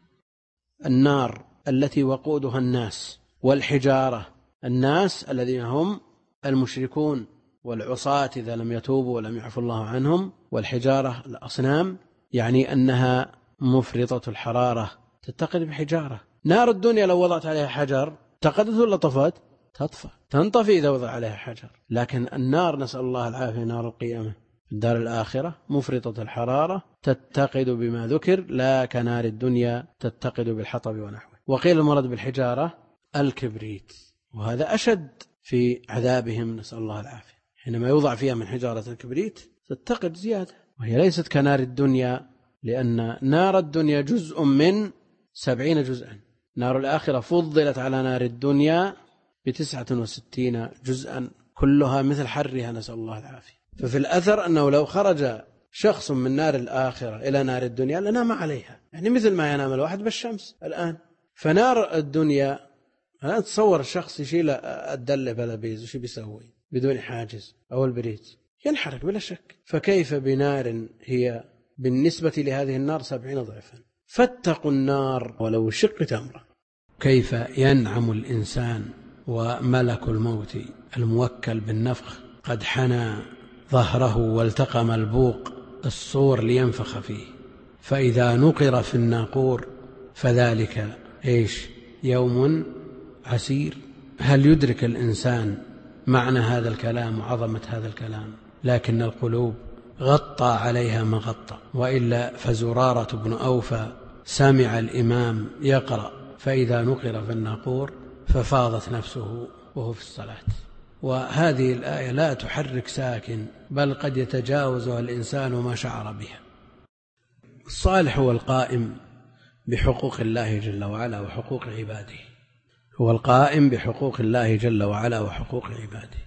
النار التي وقودها الناس والحجارة، الناس الذين هم المشركون والعصاة إذا لم يتوبوا ولم يعفو الله عنهم، والحجارة الأصنام، يعني أنها مفرطة الحرارة تتقد بحجارة. نار الدنيا لو وضعت عليها حجر تقدت ولا طفت؟ تطفى، تنطفي إذا وضع عليها حجر. لكن النار نسأل الله العافية نار القيامة في الدار الآخرة مفرطة الحرارة تتقد بما ذكر، لا كنار الدنيا تتقد بالحطب ونحوه. وقيل المراد بالحجارة الكبريت، وهذا أشد في عذابهم نسأل الله العافية. حينما يوضع فيها من حجارة الكبريت تتقد زيادة، وهي ليست كنار الدنيا، لأن نار الدنيا جزء من سبعين جزءا، نار الآخرة فضلت على نار الدنيا بتسعة وستين جزءا كلها مثل حرها نسأل الله العافية. ففي الأثر أنه لو خرج شخص من نار الآخرة إلى نار الدنيا لنام عليها، يعني مثل ما ينام الواحد بالشمس الآن. فنار الدنيا الآن تصور الشخص يشيل الدلة بلا بيز وش بيسوي بدون حاجز أو البريد؟ ينحرق بلا شك. فكيف بنار هي بالنسبة لهذه النار سبعين ضعفا؟ فاتقوا النار ولو شق تمرة. كيف ينعم الإنسان وملك الموت الموكل بالنفخ قد حنى ظهره والتقم البوق الصور لينفخ فيه، فإذا نقر في الناقور فذلك إيش يوم عسير. هل يدرك الإنسان معنى هذا الكلام وعظمة هذا الكلام؟ لكن القلوب غطى عليها ما غطى. وإلا فزرارة بن أوفى سمع الإمام يقرأ فإذا نقر في الناقور ففاضت نفسه وهو في الصلاة. وهذه الآية لا تحرك ساكن، بل قد يتجاوزها الإنسان ما شعر بها. الصالح هو القائم بحقوق الله جل وعلا وحقوق عباده، هو القائم بحقوق الله جل وعلا وحقوق عباده.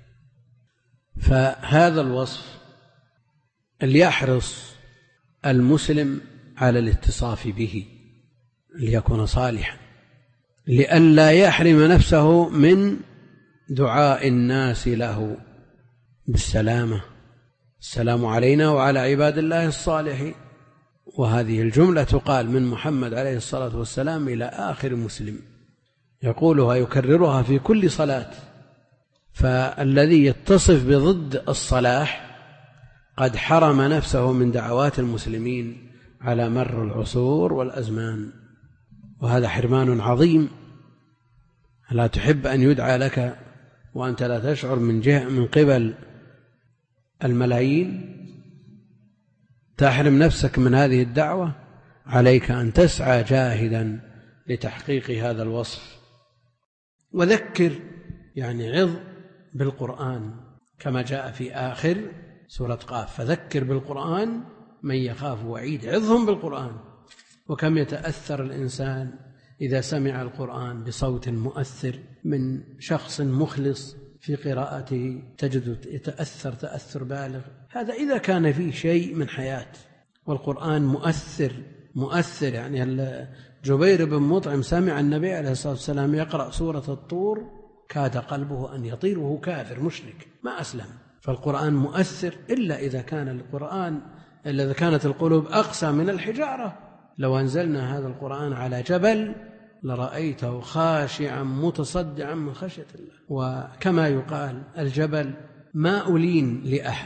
فهذا الوصف ليحرص المسلم على الاتصاف به ليكون صالحا، لئلا يحرم نفسه من دعاء الناس له بالسلامة، السلام علينا وعلى عباد الله الصالحين. وهذه الجملة تقال من محمد عليه الصلاة والسلام إلى آخر مسلم، يقولها يكررها في كل صلاة. فالذي يتصف بضد الصلاح قد حرم نفسه من دعوات المسلمين على مر العصور والأزمان، وهذا حرمان عظيم. لا تحب أن يدعى لك وأنت لا تشعر من جهة من قبل الملايين، تحرم نفسك من هذه الدعوة. عليك أن تسعى جاهدا لتحقيق هذا الوصف. وذكر يعني عظ بالقرآن كما جاء في آخر سورة قاف، فذكر بالقرآن من يخاف وعيد. عظهم بالقرآن. وكم يتأثر الإنسان إذا سمع القرآن بصوت مؤثر من شخص مخلص في قراءته، تجد يتأثر تأثر بالغ. هذا إذا كان فيه شيء من حياة. والقرآن مؤثر مؤثر يعني جبير بن مطعم سمع النبي عليه الصلاة والسلام يقرأ سورة الطور كاد قلبه أن يطير وهو كافر مشرك ما أسلم. فالقرآن مؤثر، إلا إذا كان القرآن إلا إذا كانت القلوب أقسى من الحجارة. لو أنزلنا هذا القرآن على جبل لرأيته خاشعا متصدعا من خشية الله. وكما يقال الجبل ما ألين لأحد،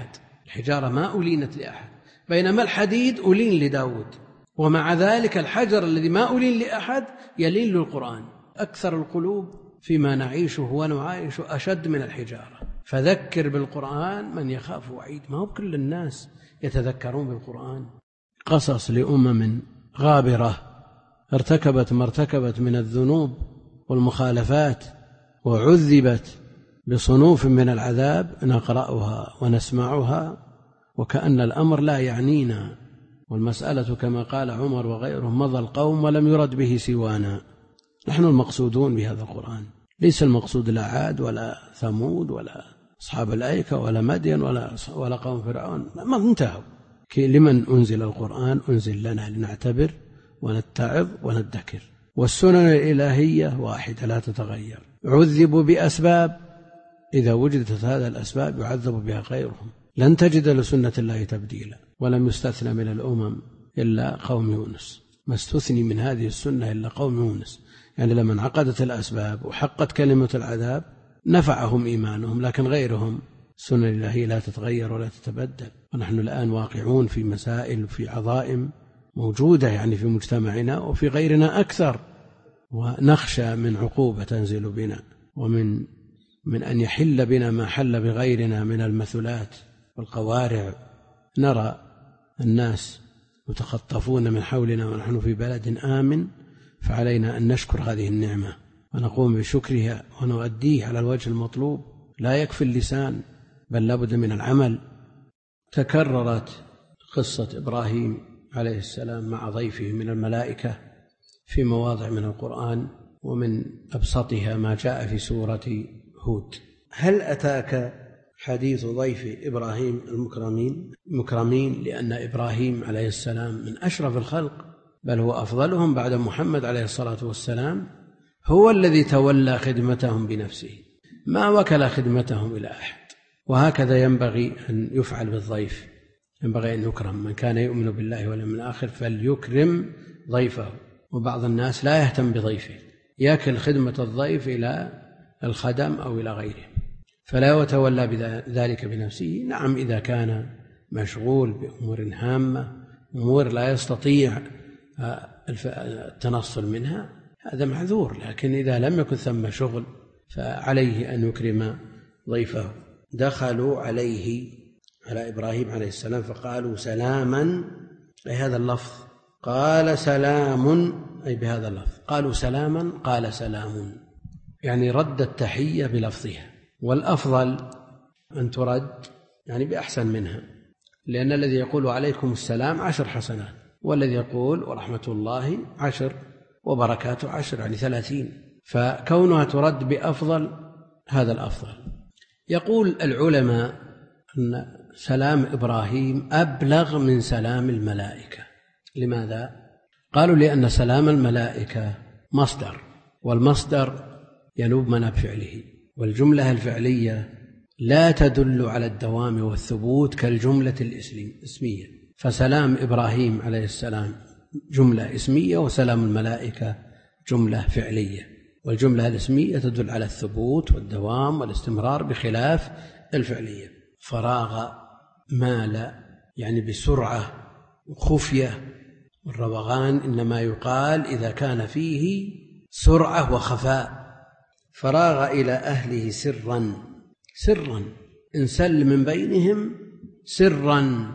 الحجارة ما ألينت لأحد، بينما الحديد ألين لداود، ومع ذلك الحجر الذي ما ألين لأحد يلين للقرآن. أكثر القلوب فيما نعيشه ونعايش أشد من الحجارة. فذكر بالقرآن من يخاف وعيد. ما هو كل الناس يتذكرون بالقرآن. قصص لأمم غابرة ارتكبت ما ارتكبت من الذنوب والمخالفات وعذبت بصنوف من العذاب، نقرأها ونسمعها وكأن الأمر لا يعنينا، والمسألة كما قال عمر وغيره مضى القوم ولم يرد به سوانا. نحن المقصودون بهذا القرآن، ليس المقصود لا عاد ولا ثمود ولا أصحاب الأيكة ولا مدين ولا ولا قوم فرعون، ما انتهوا. لمن أنزل القرآن؟ أنزل لنا لنعتبر ونتعظ وندكر. والسنن الإلهية واحدة لا تتغير. عذبوا بأسباب، إذا وجدت هذا الأسباب يعذب بها غيرهم. لن تجد لسنة الله تبديلا، ولم يستثنى من الأمم إلا قوم يونس، ما استثني من هذه السنة إلا قوم يونس. يعني لما انعقدت الأسباب وحقت كلمة العذاب نفعهم إيمانهم، لكن غيرهم السنة الإلهية لا تتغير ولا تتبدل. ونحن الآن واقعون في مسائل وفي عظائم موجودة يعني في مجتمعنا وفي غيرنا أكثر، ونخشى من عقوبة تنزل بنا، ومن من أن يحل بنا ما حل بغيرنا من المثلات والقوارع. نرى الناس متخطفون من حولنا ونحن في بلد آمن، فعلينا أن نشكر هذه النعمة ونقوم بشكرها ونؤديه على الوجه المطلوب. لا يكفي اللسان، بل لابد من العمل. تكررت قصة إبراهيم عليه السلام مع ضيفه من الملائكة في مواضع من القرآن، ومن أبسطها ما جاء في سورة هود. هل أتاك حديث ضيف إبراهيم المكرمين؟ مكرمين لأن إبراهيم عليه السلام من أشرف الخلق، بل هو أفضلهم بعد محمد عليه الصلاة والسلام، هو الذي تولى خدمتهم بنفسه، ما وكل خدمتهم إلى أحد. وهكذا ينبغي أن يفعل بالضيف، ينبغي أن يكرم. من كان يؤمن بالله واليوم الآخر فليكرم ضيفه. وبعض الناس لا يهتم بضيفه، يكل خدمة الضيف إلى الخدم أو إلى غيره، فلا يتولى بذلك بنفسه. نعم، إذا كان مشغول بأمور هامة، أمور لا يستطيع التنصل منها، هذا معذور. لكن إذا لم يكن ثم شغل فعليه أن يكرم ضيفه. دخلوا عليه على إبراهيم عليه السلام فقالوا سلاما، أي هذا اللفظ، قال سلام، أي بهذا اللفظ. قالوا سلاما، قال سلام، يعني رد التحية بلفظها. والأفضل أن ترد يعني بأحسن منها، لأن الذي يقول عليكم السلام عشر حسنات، والذي يقول ورحمة الله عشر وبركاته عشر، يعني ثلاثين. فكونها ترد بأفضل هذا الأفضل. يقول العلماء أن سلام إبراهيم أبلغ من سلام الملائكة. لماذا؟ قالوا لأن سلام الملائكة مصدر، والمصدر ينوب من فعله، والجملة الفعلية لا تدل على الدوام والثبوت كالجملة الاسمية. فسلام إبراهيم عليه السلام جملة اسمية، وسلام الملائكة جملة فعلية، والجملة الاسمية تدل على الثبوت والدوام والاستمرار بخلاف الفعلية. فراغ مال يعني بسرعة وخفية، والروغان إنما يقال إذا كان فيه سرعة وخفاء. فراغ إلى أهله سرا، سرا انسل من بينهم سرا.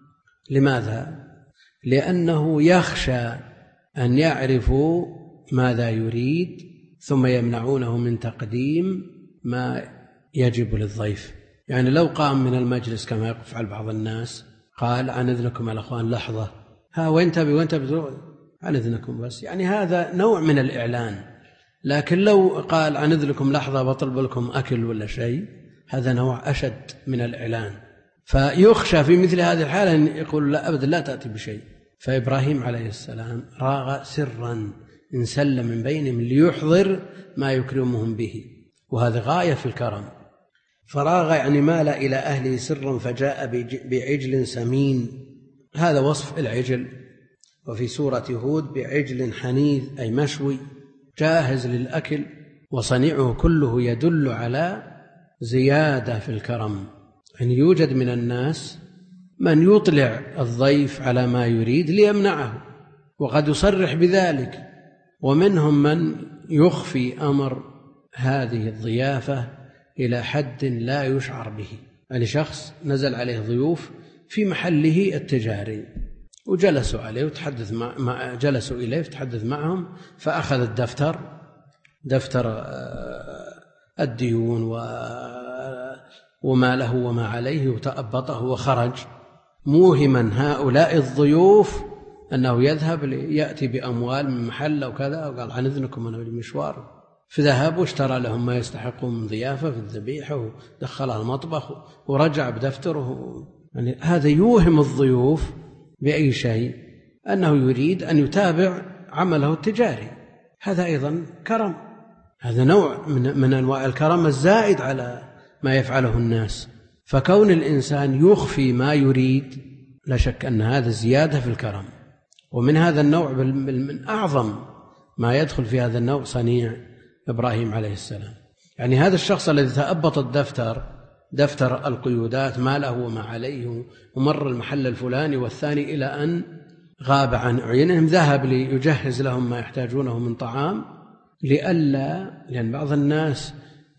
لماذا؟ لأنه يخشى أن يعرفوا ماذا يريد ثم يمنعونه من تقديم ما يجب للضيف. يعني لو قام من المجلس كما يفعل بعض الناس، قال عن إذنكم الأخوان لحظة، ها وين تبي وين تبي، عن إذنكم بس، يعني هذا نوع من الإعلان. لكن لو قال عن إذنكم لحظة بطلب لكم أكل ولا شيء، هذا نوع أشد من الإعلان. فيخشى في مثل هذه الحالة أن يقول لا أبدا لا تأتي بشيء. فإبراهيم عليه السلام راغ سرا انسل من بينهم ليحضر ما يكرمهم به، وهذا غاية في الكرم. فراغ يعني مال إلى أهله سرا فجاء بعجل سمين، هذا وصف العجل. وفي سورة هود بعجل حنيذ أي مشوي جاهز للأكل. وصنيعه كله يدل على زيادة في الكرم، أن يعني يوجد من الناس من يطلع الضيف على ما يريد ليمنعه وقد يصرح بذلك، ومنهم من يخفي أمر هذه الضيافة إلى حد لا يشعر به. يعني شخص نزل عليه ضيوف في محله التجاري وجلسوا عليه وتحدث مع جلسوا إليه وتحدث معهم، فأخذ الدفتر دفتر الديون وما له وما عليه وتأبطه وخرج، موهما هؤلاء الضيوف أنه يذهب ليأتي بأموال من محل أو كذا، وقال عن إذنكم أنا بالمشوار، فذهب واشترى لهم ما يستحقون من ضيافة في الذبيحة ودخلها المطبخ ورجع بدفتره. يعني هذا يوهم الضيوف بأي شيء أنه يريد أن يتابع عمله التجاري. هذا أيضا كرم، هذا نوع من, من أنواع الكرم الزائد على ما يفعله الناس. فكون الإنسان يخفي ما يريد لا شك أن هذا زيادة في الكرم. ومن هذا النوع من أعظم ما يدخل في هذا النوع صنيع إبراهيم عليه السلام. يعني هذا الشخص الذي تأبط الدفتر دفتر القيودات ما له وما عليه ومر المحل الفلاني والثاني إلى أن غاب عن أعينهم، ذهب ليجهز لهم ما يحتاجونه من طعام لئلا، لأن بعض الناس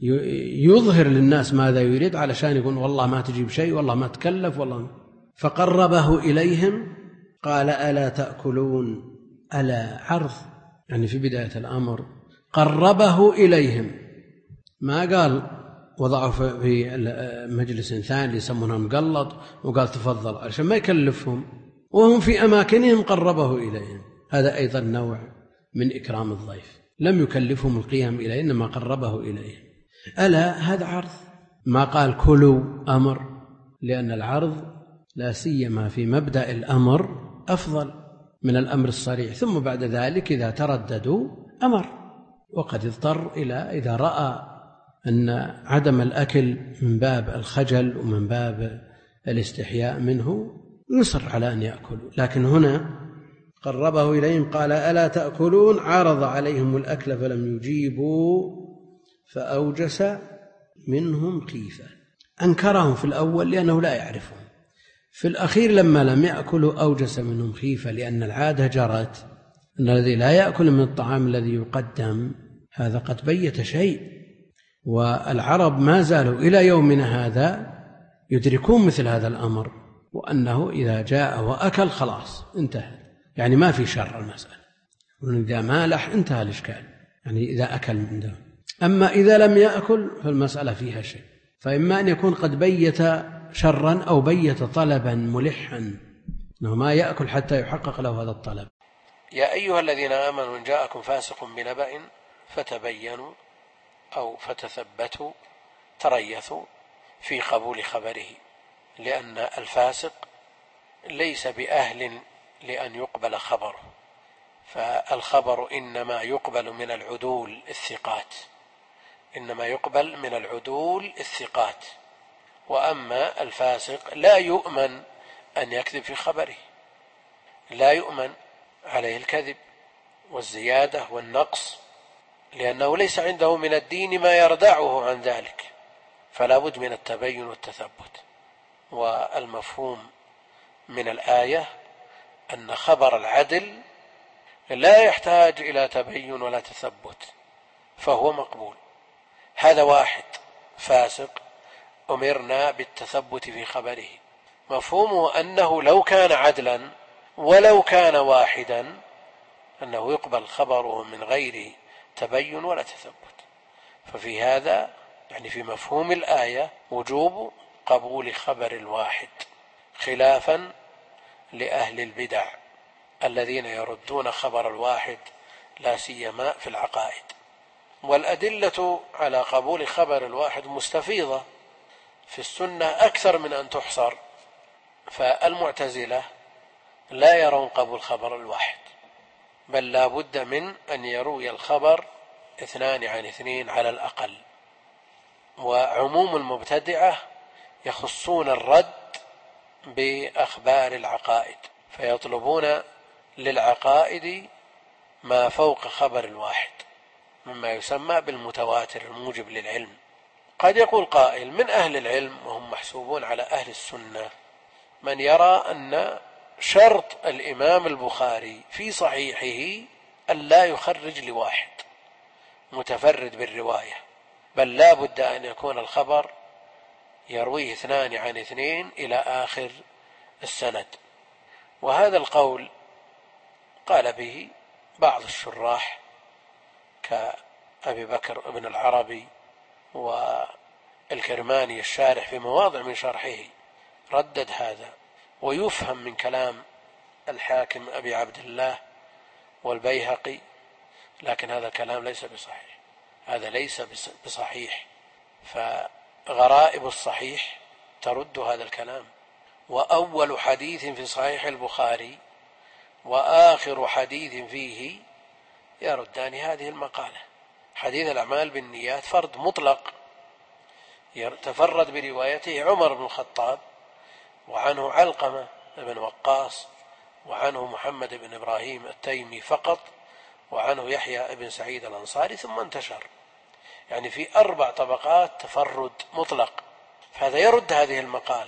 يظهر للناس ماذا يريد علشان يقول والله ما تجيب شيء والله ما تكلف والله، فقربه إليهم قال ألا تأكلون. ألا عرض، يعني في بداية الأمر قربه إليهم، ما قال وضعه في مجلس ثاني يسمونه مقلط وقال تفضل عشان ما يكلفهم وهم في أماكنهم، قربه إليهم. هذا أيضا نوع من إكرام الضيف، لم يكلفهم القيام إليه إنما قربه إليهم. ألا هذا عرض، ما قال كلوا أمر، لأن العرض لا سيما في مبدأ الأمر أفضل من الأمر الصريح، ثم بعد ذلك إذا ترددوا أمر، وقد اضطر إلى إذا رأى أن عدم الأكل من باب الخجل ومن باب الاستحياء منه يصر على أن يأكلوا. لكن هنا قربه إليهم قال ألا تأكلون، عرض عليهم الأكل فلم يجيبوا فأوجس منهم خيفة. أنكرهم في الأول لأنه لا يعرفهم، في الأخير لما لم يأكلوا أوجس منهم خيفة، لأن العادة جرت أن الذي لا يأكل من الطعام الذي يقدم هذا قد بيت شيء، والعرب ما زالوا إلى يومنا هذا يدركون مثل هذا الأمر، وأنه إذا جاء وأكل خلاص انتهى، يعني ما في شر المسألة، وإذا مالح انتهى الإشكال، يعني إذا أكل من ده. أما إذا لم يأكل فالمسألة فيها شيء، فإما أن يكون قد بيت شرا أو بيت طلبا ملحا أنه ما يأكل حتى يحقق له هذا الطلب. يا أيها الذين آمنوا إن جاءكم فاسق بنبأ فتبينوا أو فتثبتوا تريثوا في قبول خبره، لأن الفاسق ليس بأهل لأن يقبل خبره، فالخبر إنما يقبل من العدول الثقات، إنما يقبل من العدول الثقات، وأما الفاسق لا يؤمن أن يكذب في خبره، لا يؤمن عليه الكذب والزيادة والنقص، لأنه ليس عنده من الدين ما يردعه عن ذلك، فلا بد من التبين والتثبت. والمفهوم من الآية أن خبر العدل لا يحتاج إلى تبين ولا تثبت فهو مقبول. هذا واحد فاسق أمرنا بالتثبت في خبره، مفهومه أنه لو كان عدلا ولو كان واحدا أنه يقبل خبره من غير تبين ولا تثبت. ففي هذا يعني في مفهوم الآية وجوب قبول خبر الواحد، خلافا لأهل البدع الذين يردون خبر الواحد لا سيما في العقائد. والأدلة على قبول خبر الواحد مستفيضة في السنة أكثر من أن تحصر، فالمعتزلة لا يرون قبول خبر الواحد، بل لا بد من أن يروي الخبر اثنان عن اثنين على الأقل. وعموم المبتدعة يخصون الرد بأخبار العقائد، فيطلبون للعقائد ما فوق خبر الواحد مما يسمى بالمتواتر الموجب للعلم. قد يقول قائل من أهل العلم وهم محسوبون على أهل السنة من يرى أن شرط الإمام البخاري في صحيحه أن لا يخرج لواحد متفرد بالرواية، بل لا بد أن يكون الخبر يرويه اثنان عن اثنين إلى آخر السند. وهذا القول قال به بعض الشراح كأبي بكر بن العربي والكرماني الشارح في مواضع من شرحه ردد هذا، ويفهم من كلام الحاكم أبي عبد الله والبيهقي، لكن هذا الكلام ليس بصحيح، هذا ليس بصحيح، فغرائب الصحيح ترد هذا الكلام. وأول حديث في صحيح البخاري وآخر حديث فيه يردان هذه المقالة. حديث الأعمال بالنيات فرد مطلق تفرد بروايته عمر بن الخطاب، وعنه علقمة بن وقاص، وعنه محمد بن إبراهيم التيمي فقط، وعنه يحيى بن سعيد الأنصاري، ثم انتشر، يعني في أربع طبقات تفرد مطلق، فهذا يرد هذه المقالة.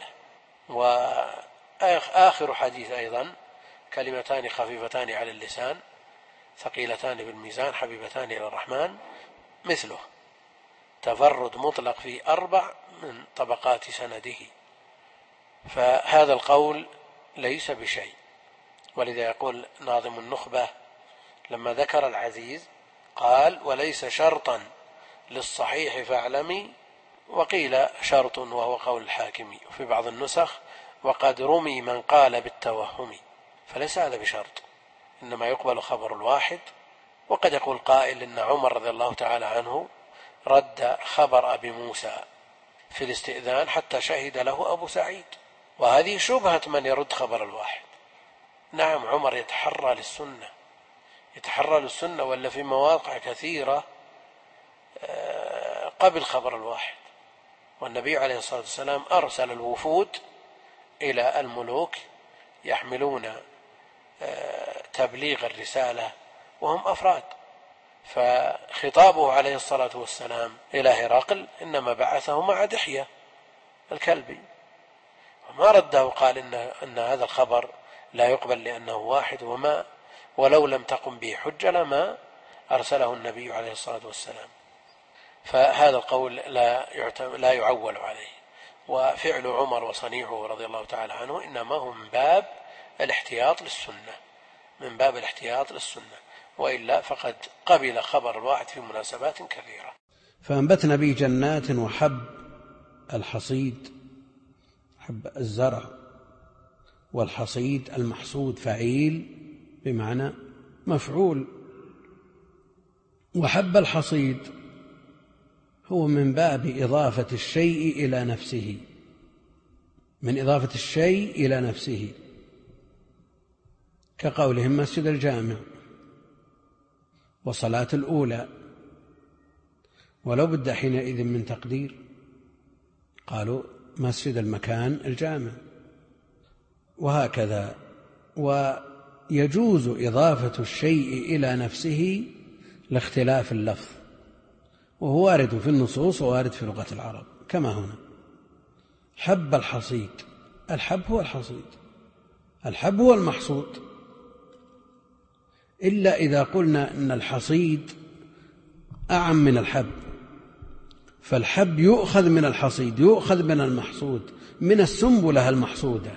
وآخر حديث أيضا كلمتان خفيفتان على اللسان ثقيلتان بالميزان حبيبتان إلى الرحمن مثله، تفرد مطلق في أربع من طبقات سنده، فهذا القول ليس بشيء. ولذا يقول ناظم النخبة لما ذكر العزيز قال: وليس شرطا للصحيح فاعلمي، وقيل شرط وهو قول الحاكمي، وفي بعض النسخ وقد رمي من قال بالتوهم، فليس هذا بشرط، إنما يقبل خبر الواحد. وقد يقول قائل إن عمر رضي الله تعالى عنه رد خبر أبي موسى في الاستئذان حتى شهد له أبو سعيد، وهذه شبهة من يرد خبر الواحد. نعم، عمر يتحرى للسنة يتحرى للسنة ولا في مواقع كثيرة قبل خبر الواحد، والنبي عليه الصلاة والسلام أرسل الوفود إلى الملوك يحملون تبليغ الرسالة وهم أفراد، فخطابه عليه الصلاة والسلام إلى هرقل إنما بعثه مع دحية الكلبي، وما رده وقال إن, إن هذا الخبر لا يقبل لأنه واحد، وما ولو لم تقم به حجة لما أرسله النبي عليه الصلاة والسلام. فهذا القول لا, لا يعول عليه، وفعل عمر وصنيعه رضي الله تعالى عنه إنما هو من باب الاحتياط للسنة من باب الاحتياط للسنة وإلا فقد قبل خبر الواحد في مناسبات كثيرة. فأنبتنا به جنات وحب الحصيد، حب الزرع، والحصيد المحصود فعيل بمعنى مفعول، وحب الحصيد هو من باب إضافة الشيء إلى نفسه، من إضافة الشيء إلى نفسه، كقولهم مسجد الجامع وصلاة الأولى، ولو بد حينئذ من تقدير قالوا مسجد المكان الجامع، وهكذا. ويجوز إضافة الشيء إلى نفسه لاختلاف اللفظ، وهو وارد في النصوص ووارد في لغة العرب كما هنا. حب الحصيد، الحب هو الحصيد، الحب هو المحصود، إلا إذا قلنا أن الحصيد أعم من الحب، فالحب يؤخذ من الحصيد، يؤخذ من المحصود، من السنبلة المحصودة،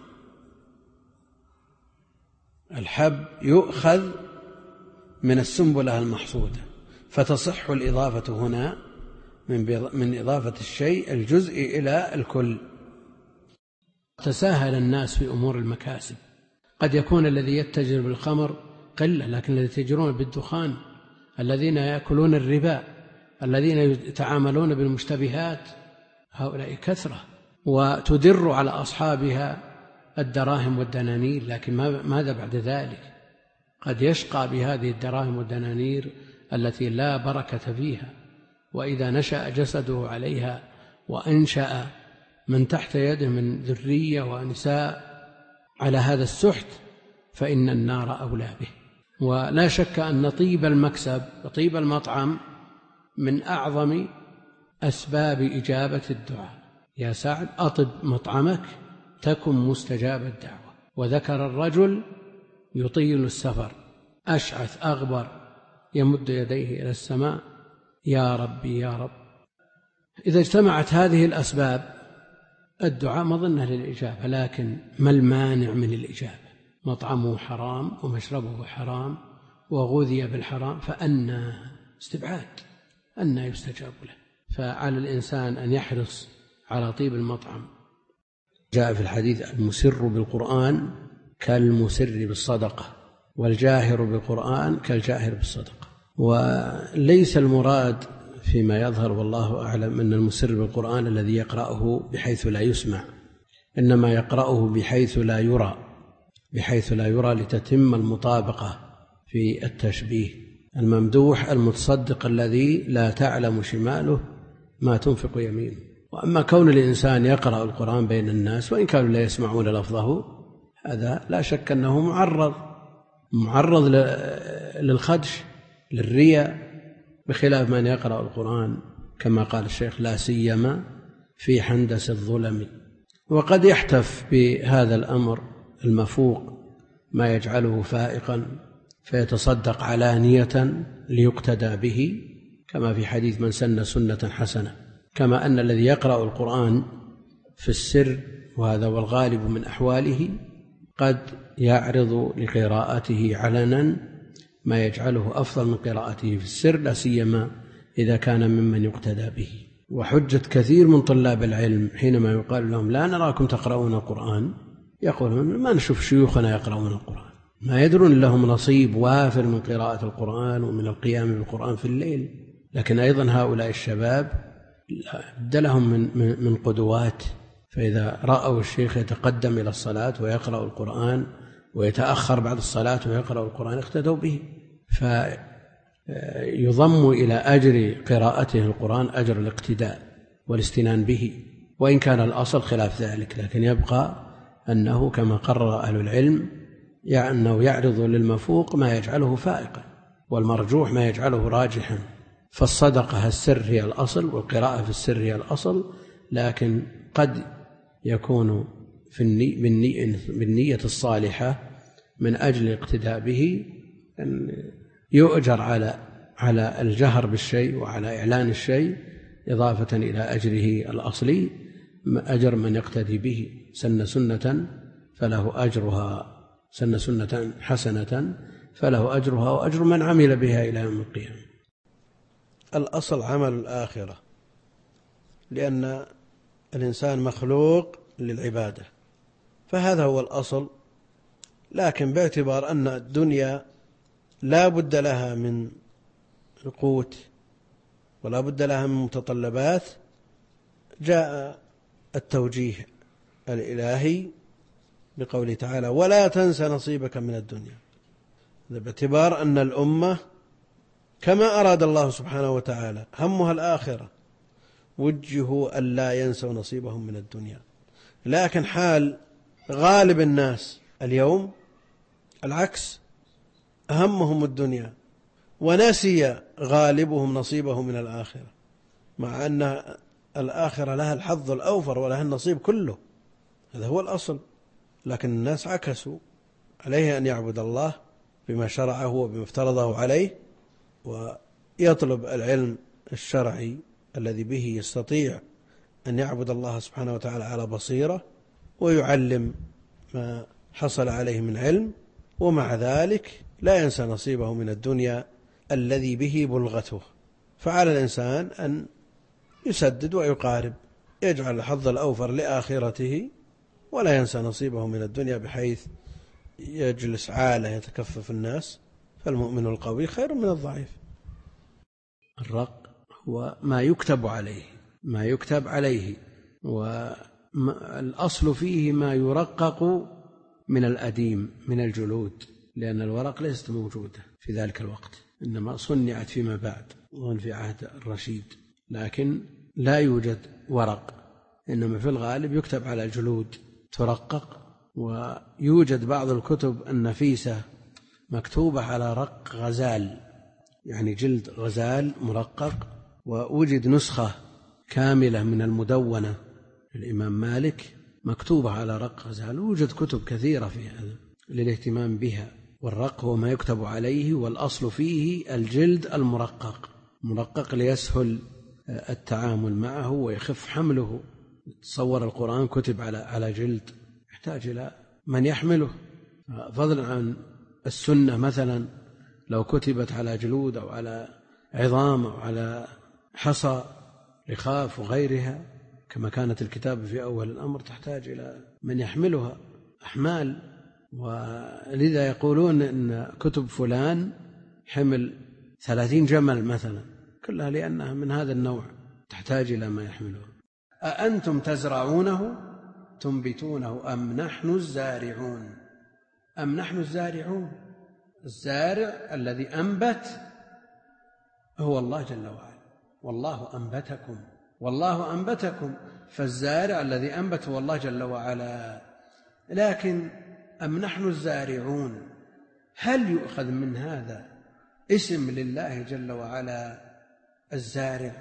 الحب يؤخذ من السنبلة المحصودة، فتصح الإضافة هنا من إضافة الشيء الجزء إلى الكل. تساهل الناس في أمور المكاسب، قد يكون الذي يتجر بالخمر قلة، لكن الذي يتجرون بالدخان، الذين يأكلون الربا، الذين يتعاملون بالمشتبهات، هؤلاء كثرة، وتدر على أصحابها الدراهم والدنانير. لكن ماذا بعد ذلك؟ قد يشقى بهذه الدراهم والدنانير التي لا بركة فيها، وإذا نشأ جسده عليها وأنشأ من تحت يده من ذرية ونساء على هذا السحت فإن النار أولى به. ولا شك أن طيب المكسب وطيب المطعم من أعظم أسباب إجابة الدعاء. يا سعد أطب مطعمك تكن مستجاب الدعوة. وذكر الرجل يطيل السفر أشعث أغبر يمد يديه إلى السماء يا ربي يا رب. إذا اجتمعت هذه الأسباب الدعاء مظنة للإجابة، لكن ما المانع من الإجابة؟ مطعمه حرام ومشربه حرام وغذي بالحرام، فأنى استبعاد أنى يستجاب له. فعلى الإنسان أن يحرص على طيب المطعم. جاء في الحديث المسر بالقرآن كالمسر بالصدقة، والجاهر بالقرآن كالجاهر بالصدقة. وليس المراد فيما يظهر والله أعلم أن المسر بالقرآن الذي يقرأه بحيث لا يسمع، إنما يقرأه بحيث لا يرى، بحيث لا يرى لتتم المطابقة في التشبيه. الممدوح المتصدق الذي لا تعلم شماله ما تنفق يمينه. وأما كون الإنسان يقرأ القرآن بين الناس وإن كانوا لا يسمعون لفظه، هذا لا شك أنه معرض معرض للخدش للرياء، بخلاف من يقرأ القرآن كما قال الشيخ لا سيما في حندس الظلم. وقد يحتف بهذا الأمر المفوق ما يجعله فائقا فيتصدق علانية ليقتدى به، كما في حديث من سن سنة حسنة. كما أن الذي يقرأ القرآن في السر، وهذا هو الغالب من أحواله، قد يعرض لقراءته علنا ما يجعله أفضل من قراءته في السر، لا سيما إذا كان ممن يقتدى به. وحجة كثير من طلاب العلم حينما يقال لهم لا نراكم تقرؤون القرآن، يقولون ما نشوف شيوخنا يقرؤون القرآن، ما يدرون لهم نصيب وافر من قراءة القرآن ومن القيام بالقرآن في الليل. لكن أيضا هؤلاء الشباب بد لهم من, من قدوات، فإذا رأوا الشيخ يتقدم إلى الصلاة ويقرأ القرآن ويتأخر بعد الصلاة ويقرأ القرآن اقتدوا به، فيضم إلى أجر قراءته القرآن أجر الاقتداء والاستنان به، وإن كان الأصل خلاف ذلك، لكن يبقى أنه كما قرر أهل العلم يعني أنه يعرض للمفوق ما يجعله فائقا، والمرجوح ما يجعله راجحا. فالصدقة السر هي الأصل، والقراءة في السر هي الأصل، لكن قد يكون في النية, بالنية الصالحة من أجل الاقتداء به أن يؤجر على على الجهر بالشيء وعلى إعلان الشيء إضافة إلى أجره الأصلي أجر من يقتدي به. سن سنة فله أجرها، سن سنة حسنة فله أجرها وأجر من عمل بها إلى يوم القيامة. الأصل عمل الآخرة، لأن الإنسان مخلوق للعبادة، فهذا هو الأصل. لكن باعتبار أن الدنيا لا بد لها من القوت ولا بد لها من متطلبات، جاء التوجيه الإلهي بقوله تعالى ولا تنس نصيبك من الدنيا، باعتبار أن الأمة كما أراد الله سبحانه وتعالى همها الآخرة وجهوا أن لا ينسوا نصيبهم من الدنيا. لكن حال غالب الناس اليوم العكس، همهم الدنيا ونسي غالبهم نصيبه من الآخرة، مع أن الآخرة لها الحظ الأوفر ولها النصيب كله، هذا هو الأصل. لكن الناس عكسوا، عليه أن يعبد الله بما شرعه وبما افترضه عليه، ويطلب العلم الشرعي الذي به يستطيع أن يعبد الله سبحانه وتعالى على بصيرة، ويعلم ما حصل عليه من علم، ومع ذلك لا ينسى نصيبه من الدنيا الذي به بلغته. فعلى الإنسان أن يسدد ويقارب، يجعل الحظ الأوفر لآخرته ولا ينسى نصيبه من الدنيا، بحيث يجلس عالة يتكفف الناس. فالمؤمن القوي خير من الضعيف. الرق هو ما يكتب عليه، ما يكتب عليه، والأصل فيه ما يرقق من الأديم من الجلود، لأن الورق ليست موجودة في ذلك الوقت، إنما صنعت فيما بعد وهو في عهد الرشيد، لكن لا يوجد ورق، إنما في الغالب يكتب على الجلود ترقق. ويوجد بعض الكتب النفيسة مكتوبة على رق غزال، يعني جلد غزال مرقق. ووجد نسخة كاملة من المدونة للإمام مالك مكتوبة على رق غزال. يوجد كتب كثيرة في هذا للاهتمام بها. والرق هو ما يكتب عليه، والأصل فيه الجلد المرقق، مرقق ليسهل التعامل معه ويخف حمله. تصور القرآن كتب على على جلد، يحتاج إلى من يحمله، فضلا عن السنة مثلا لو كتبت على جلود أو على عظام أو على حصى رخاف وغيرها، كما كانت الكتابة في أول الأمر تحتاج إلى من يحملها أحمال. ولذا يقولون إن كتب فلان حمل ثلاثين جمل مثلا، كلها لأنها من هذا النوع تحتاج إلى ما يحملها. أأنتم تزرعونه تنبتونه أم نحن الزارعون؟ أم نحن الزارعون؟ الزارع الذي أنبت هو الله جل وعلا، والله أنبتكم، والله أنبتكم، فالزارع الذي أنبت هو الله جل وعلا. لكن أم نحن الزارعون، هل يؤخذ من هذا اسم لله جل وعلا الزارع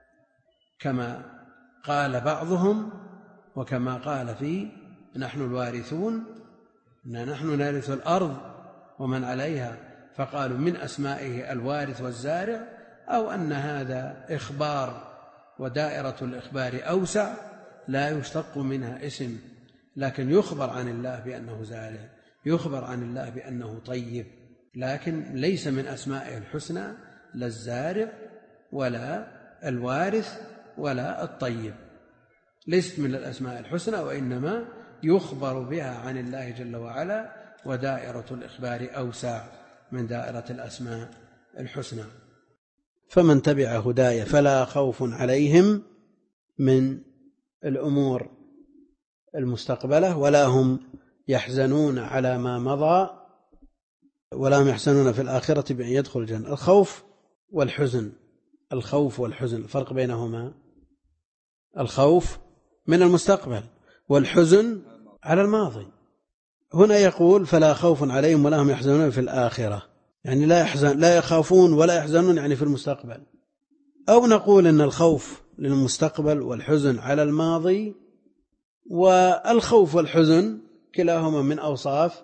كما قال بعضهم، وكما قال في نحن الوارثون إن نحن نرث الأرض ومن عليها، فقالوا من أسمائه الوارث والزارع، أو أن هذا إخبار ودائرة الإخبار أوسع لا يشتق منها اسم، لكن يخبر عن الله بأنه زارع، يخبر عن الله بأنه طيب، لكن ليس من أسمائه الحسنى لا الزارع ولا الوارث ولا الطيب، ليست من الأسماء الحسنى، وإنما يخبر بها عن الله جل وعلا، ودائرة الإخبار أوسع من دائرة الأسماء الحسنى. فمن تبع هداي فلا خوف عليهم من الأمور المستقبلة ولا هم يحزنون على ما مضى، ولا هم يحزنون في الآخرة بأن يدخل الجنة. الخوف والحزن، الخوف والحزن الفرق بينهما، الخوف من المستقبل والحزن على الماضي. هنا يقول فلا خوف عليهم ولا هم يحزنون في الآخرة، يعني لا يحزن لا يخافون ولا يحزنون يعني في المستقبل. أو نقول إن الخوف للمستقبل والحزن على الماضي، والخوف والحزن كلاهما من أوصاف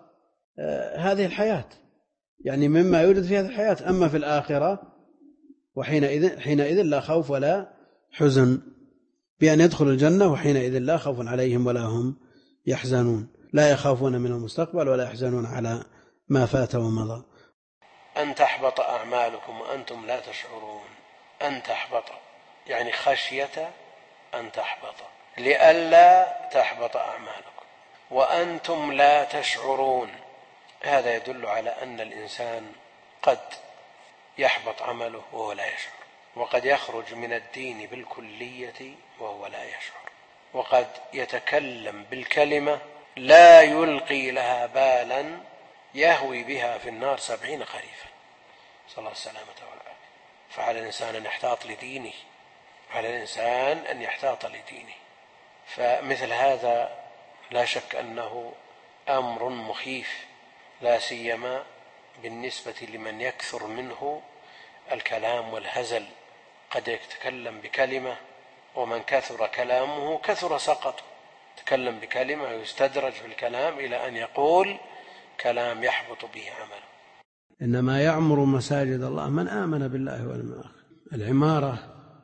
هذه الحياة، يعني مما يوجد في هذه الحياة. أما في الآخرة وحينئذ حينئذ لا خوف ولا حزن بأن يدخل الجنة، وحينئذ لا خوف عليهم ولا هم يحزنون، لا يخافون من المستقبل ولا يحزنون على ما فات ومضى. أن تحبط أعمالكم وأنتم لا تشعرون. أن تحبط يعني خشية أن تحبط، لئلا تحبط أعمالكم وأنتم لا تشعرون. هذا يدل على أن الإنسان قد يحبط عمله وهو لا يشعر، وقد يخرج من الدين بالكلية وهو لا يشعر، وقد يتكلم بالكلمة لا يلقي لها بالا يهوي بها في النار سبعين خريفا، صلى الله السلامة والعافية. فعلى الإنسان أن يحتاط لدينه، على الإنسان أن يحتاط لدينه. فمثل هذا لا شك أنه أمر مخيف، لا سيما بالنسبة لمن يكثر منه الكلام والهزل. قد يتكلم بكلمة ومن كثر كلامه كثر سقطه، يتكلم بكلمة ويستدرج في الكلام إلى أن يقول كلام يحبط به عمله. إنما يعمر مساجد الله من آمن بالله واليوم الآخر. العمارة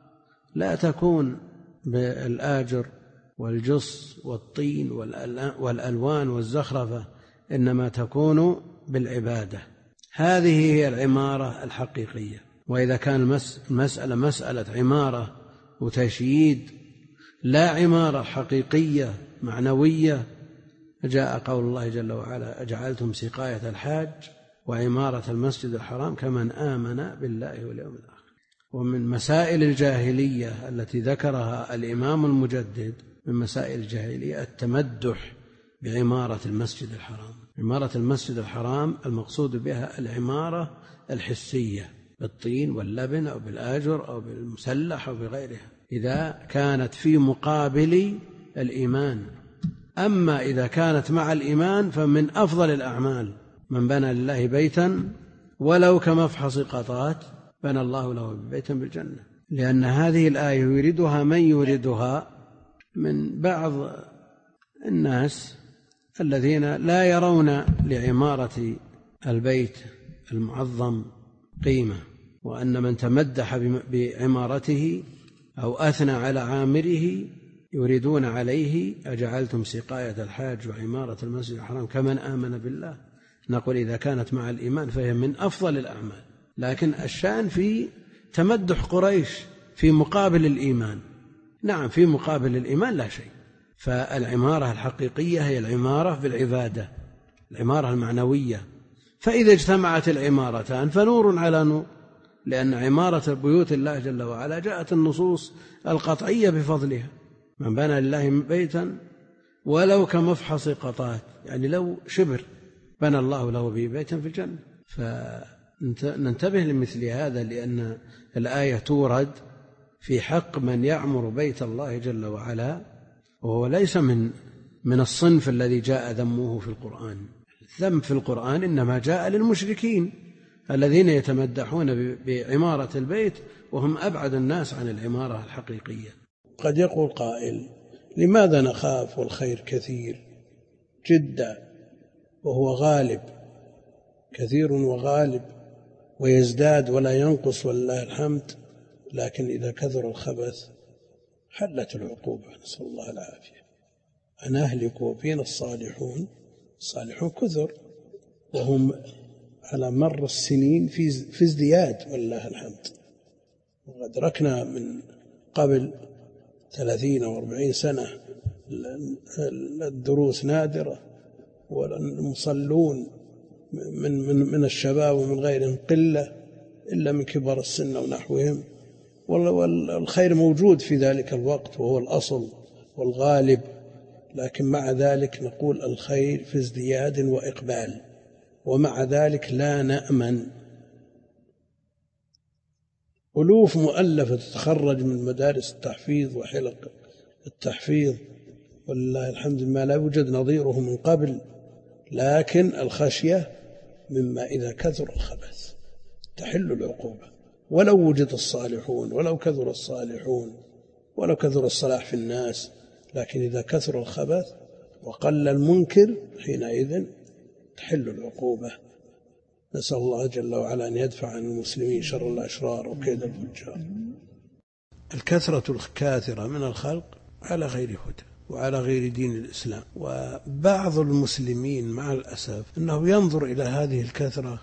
لا تكون بالآجر والجص والطين والألوان والزخرفة، إنما تكون بالعبادة. هذه هي العمارة الحقيقية. وإذا كان المسألة مسألة عمارة وتشييد لا عمارة حقيقية معنوية، جاء قول الله جل وعلا أجعلتم سقاية الحاج وعمارة المسجد الحرام كمن آمن بالله واليوم الآخر. ومن مسائل الجاهلية التي ذكرها الإمام المجدد من مسائل الجاهلية التمدح بعمارة المسجد الحرام. عمارة المسجد الحرام المقصود بها العمارة الحسية بالطين واللبن أو بالآجر أو بالمسلح أو بغيرها، إذا كانت في مقابل الإيمان. أما إذا كانت مع الإيمان فمن أفضل الأعمال من بنى لله بيتا ولو كمفحص قطات بنى الله له بيتا بالجنة، لأن هذه الآية يريدها من يريدها من بعض الناس الذين لا يرون لعمارة البيت المعظم قيمة، وأن من تمدح بعمارته أو أثنى على عامره يريدون عليه أجعلتم سقاية الحاج وعمارة المسجد الحرام كمن آمن بالله. نقول إذا كانت مع الإيمان فهي من أفضل الأعمال، لكن الشأن في تمدح قريش في مقابل الإيمان. نعم في مقابل الإيمان لا شيء. فالعمارة الحقيقية هي العمارة بالعبادة، العمارة المعنوية. فإذا اجتمعت العمارتان فنور على نور، لأن عمارة بيوت الله جل وعلا جاءت النصوص القطعية بفضلها. من بنى لله بيتا ولو كمفحص قطات، يعني لو شبر بنى الله له به بيتا في الجنة. فننتبه لمثل هذا، لأن الآية تورد في حق من يعمر بيت الله جل وعلا، وهو ليس من من الصنف الذي جاء ذمه في القرآن. الذم في القرآن إنما جاء للمشركين الذين يتمدحون بعمارة البيت وهم أبعد الناس عن العمارة الحقيقية. قد يقول قائل: لماذا نخاف والخير كثير جدا وهو غالب، كثير وغالب ويزداد ولا ينقص ولله الحمد، لكن إذا كثر الخبث حلت العقوبة، نسأل الله العافية. أن أهلك وفينا الصالحون، الصالحون كثر وهم على مر السنين في ازدياد ولله الحمد. وأدركنا من قبل ثلاثين أو أربعين سنة الدروس نادرة، والمصلون من, من, من الشباب ومن غيرهم قلة إلا من كبار السن ونحوهم، والخير موجود في ذلك الوقت وهو الأصل والغالب. لكن مع ذلك نقول الخير في ازدياد وإقبال، ومع ذلك لا نأمن. ألوف مؤلفة تتخرج من مدارس التحفيظ وحلق التحفيظ ولله الحمد ما لا يوجد نظيره من قبل، لكن الخشية مما إذا كثر الخبث تحل العقوبة. ولو وجد الصالحون، ولو كثر الصالحون، ولو كثر الصلاح في الناس، لكن إذا كثر الخبث وقل المنكر حينئذ تحل العقوبة. نسأل الله جل وعلا أن يدفع عن المسلمين شر الأشرار وكيد الفجار. الكثرة الكاثرة من الخلق على غير هدى وعلى غير دين الإسلام، وبعض المسلمين مع الأسف أنه ينظر إلى هذه الكثرة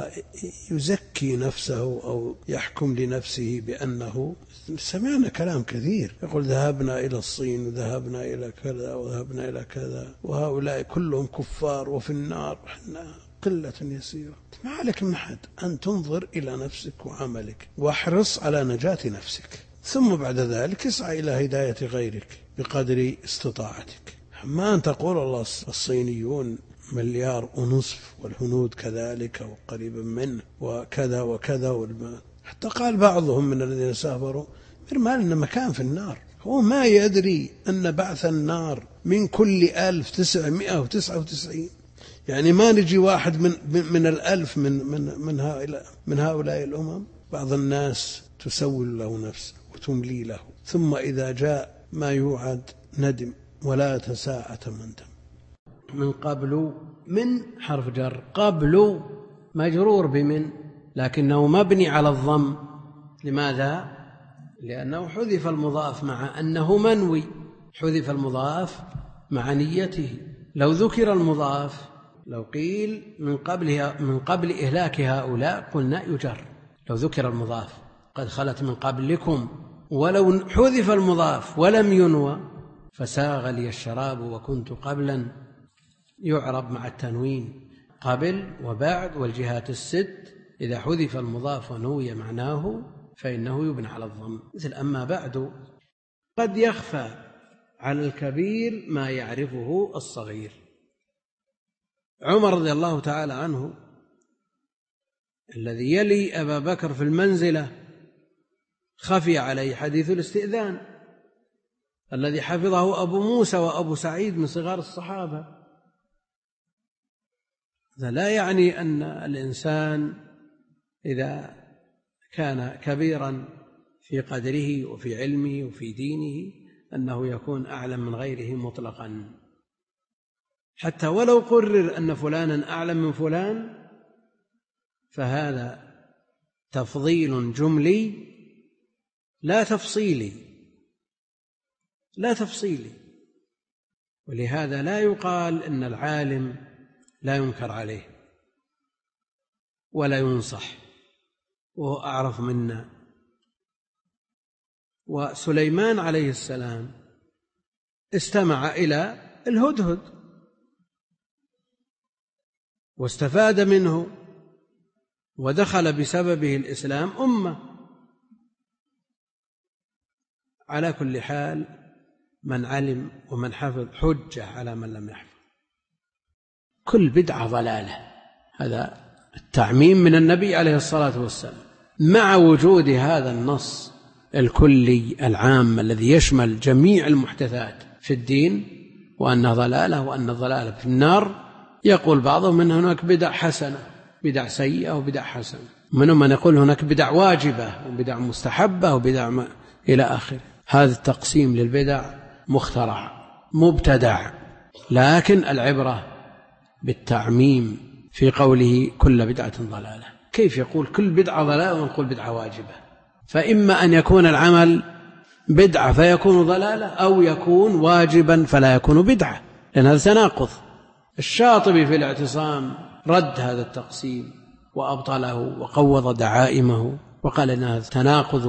ويزكي نفسه أو يحكم لنفسه بأنه، سمعنا كلام كثير يقول ذهبنا إلى الصين وذهبنا إلى كذا وذهبنا إلى كذا وهؤلاء كلهم كفار وفي النار وإحنا قلة يسيرة. ما عليك من أحد أن تنظر إلى نفسك وعملك واحرص على نجاة نفسك، ثم بعد ذلك اسعى إلى هداية غيرك بقدر استطاعتك. ما أن تقول الله الصينيون مليار ونصف والهنود كذلك وقريبا منه وكذا وكذا والمال. حتى قال بعضهم من الذين سافروا ما لنا مكان في النار. هو ما يدري أن بعث النار من كل ألف تسعمائة وتسعة وتسعين، يعني ما نجي واحد من من الألف من من من هؤلاء من هؤلاء الأمم. بعض الناس تسول له نفسه وتملي له، ثم إذا جاء ما يوعد ندم ولا تساءة مندم. من قبل من حرف جر، قبل مجرور بمن لكنه مبني على الضم. لماذا؟ لأنه حذف المضاف مع أنه منوي، حذف المضاف مع نيته. لو ذكر المضاف، لو قيل من قبل من قبل إهلاك هؤلاء قلنا يجر. لو ذكر المضاف قد خلت من قبلكم، ولو حذف المضاف ولم ينوى فساغ لي الشراب وكنت قبلا، يعرب مع التنوين قبل وبعد والجهات الست. إذا حذف المضاف ونوي معناه فإنه يبنى على الضم، مثل أما بعد. قد يخفى على الكبير ما يعرفه الصغير. عمر رضي الله تعالى عنه الذي يلي أبا بكر في المنزلة خفي عليه حديث الاستئذان الذي حفظه أبو موسى وأبو سعيد من صغار الصحابة. هذا لا يعني أن الإنسان إذا كان كبيرا في قدره وفي علمه وفي دينه أنه يكون أعلم من غيره مطلقا. حتى ولو قرر أن فلانا أعلم من فلان فهذا تفضيل جملي لا تفصيلي لا تفصيلي ولهذا لا يقال إن العالم لا ينكر عليه ولا ينصح وهو أعرف منا. وسليمان عليه السلام استمع إلى الهدهد واستفاد منه ودخل بسببه الإسلام أمة. على كل حال من علم ومن حفظ حجة على من لم يحفظ. كل بدعة ضلالة، هذا التعميم من النبي عليه الصلاة والسلام، مع وجود هذا النص الكلي العام الذي يشمل جميع المحدثات في الدين وأنها ضلالة وأن الضلالة في النار. يقول بعضهم أن هناك بدع حسنة، بدع سيئة وبدع حسنة، منهم من يقول هناك بدع واجبة وبدع مستحبة وبدع ما إلى آخره. هذا التقسيم للبدع مخترع مبتدع، لكن العبرة بالتعميم في قوله كل بدعة ضلالة. كيف يقول كل بدعة ضلالة ونقول بدعة واجبة؟ فإما أن يكون العمل بدعة فيكون ضلالة، أو يكون واجبا فلا يكون بدعة، لأن هذا تناقض. الشاطبي في الاعتصام رد هذا التقسيم وأبطله وقوض دعائمه وقال إن هذا تناقض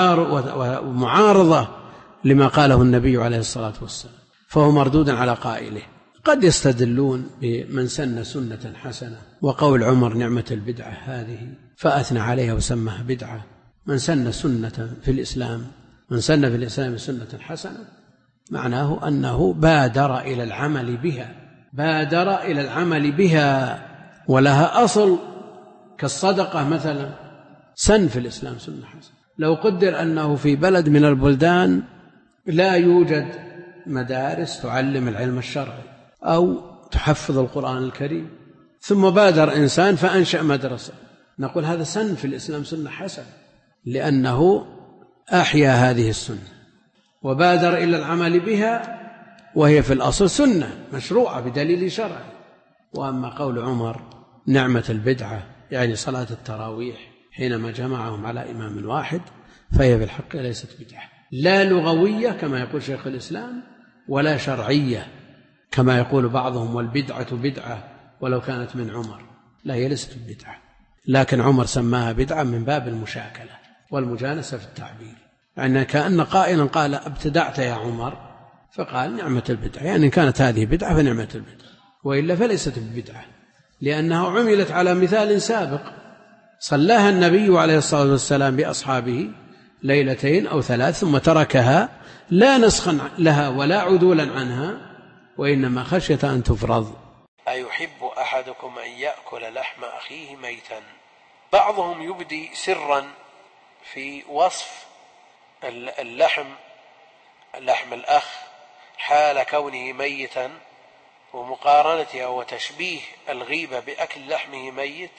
ومعارضة لما قاله النبي عليه الصلاة والسلام، فهو مردود على قائله. قد يستدلون بمن سن سنة حسنة وقول عمر نعمة البدعة هذه فأثنى عليها وسماها بدعة. من سن سنة في الإسلام من سن في الإسلام سنة حسنة معناه أنه بادر إلى العمل بها بادر إلى العمل بها ولها أصل، كالصدقة مثلا سن في الإسلام سنة حسنة. لو قدر أنه في بلد من البلدان لا يوجد مدارس تعلم العلم الشرعي أو تحفظ القرآن الكريم، ثم بادر إنسان فأنشأ مدرسة، نقول هذا سن في الإسلام سنة حسنة، لأنه أحيا هذه السنة وبادر إلى العمل بها، وهي في الأصل سنة مشروعة بدليل شرعي. وأما قول عمر نعمة البدعة يعني صلاة التراويح حينما جمعهم على إمام واحد، فهي بالحق ليست بدعة، لا لغوية كما يقول شيخ الإسلام، ولا شرعية كما يقول بعضهم والبدعة بدعة ولو كانت من عمر. لا، هي ليست بدعة، لكن عمر سماها بدعة من باب المشاكلة والمجانسة في التعبير، يعني كأن قائلا قال ابتدعت يا عمر، فقال نعمة البدعة، يعني كانت هذه بدعة فنعمة البدعة، وإلا فليست بدعة، لأنها عملت على مثال سابق صلاها النبي عليه الصلاة والسلام بأصحابه ليلتين أو ثلاث ثم تركها، لا نسخا لها ولا عدولا عنها، وإنما خشية أن تفرض. أيحب أحدكم أن يأكل لحم أخيه ميتا؟ بعضهم يبدي سرا في وصف اللحم لحم الأخ حال كونه ميتا ومقارنته وتشبيه الغيبة بأكل لحمه ميت،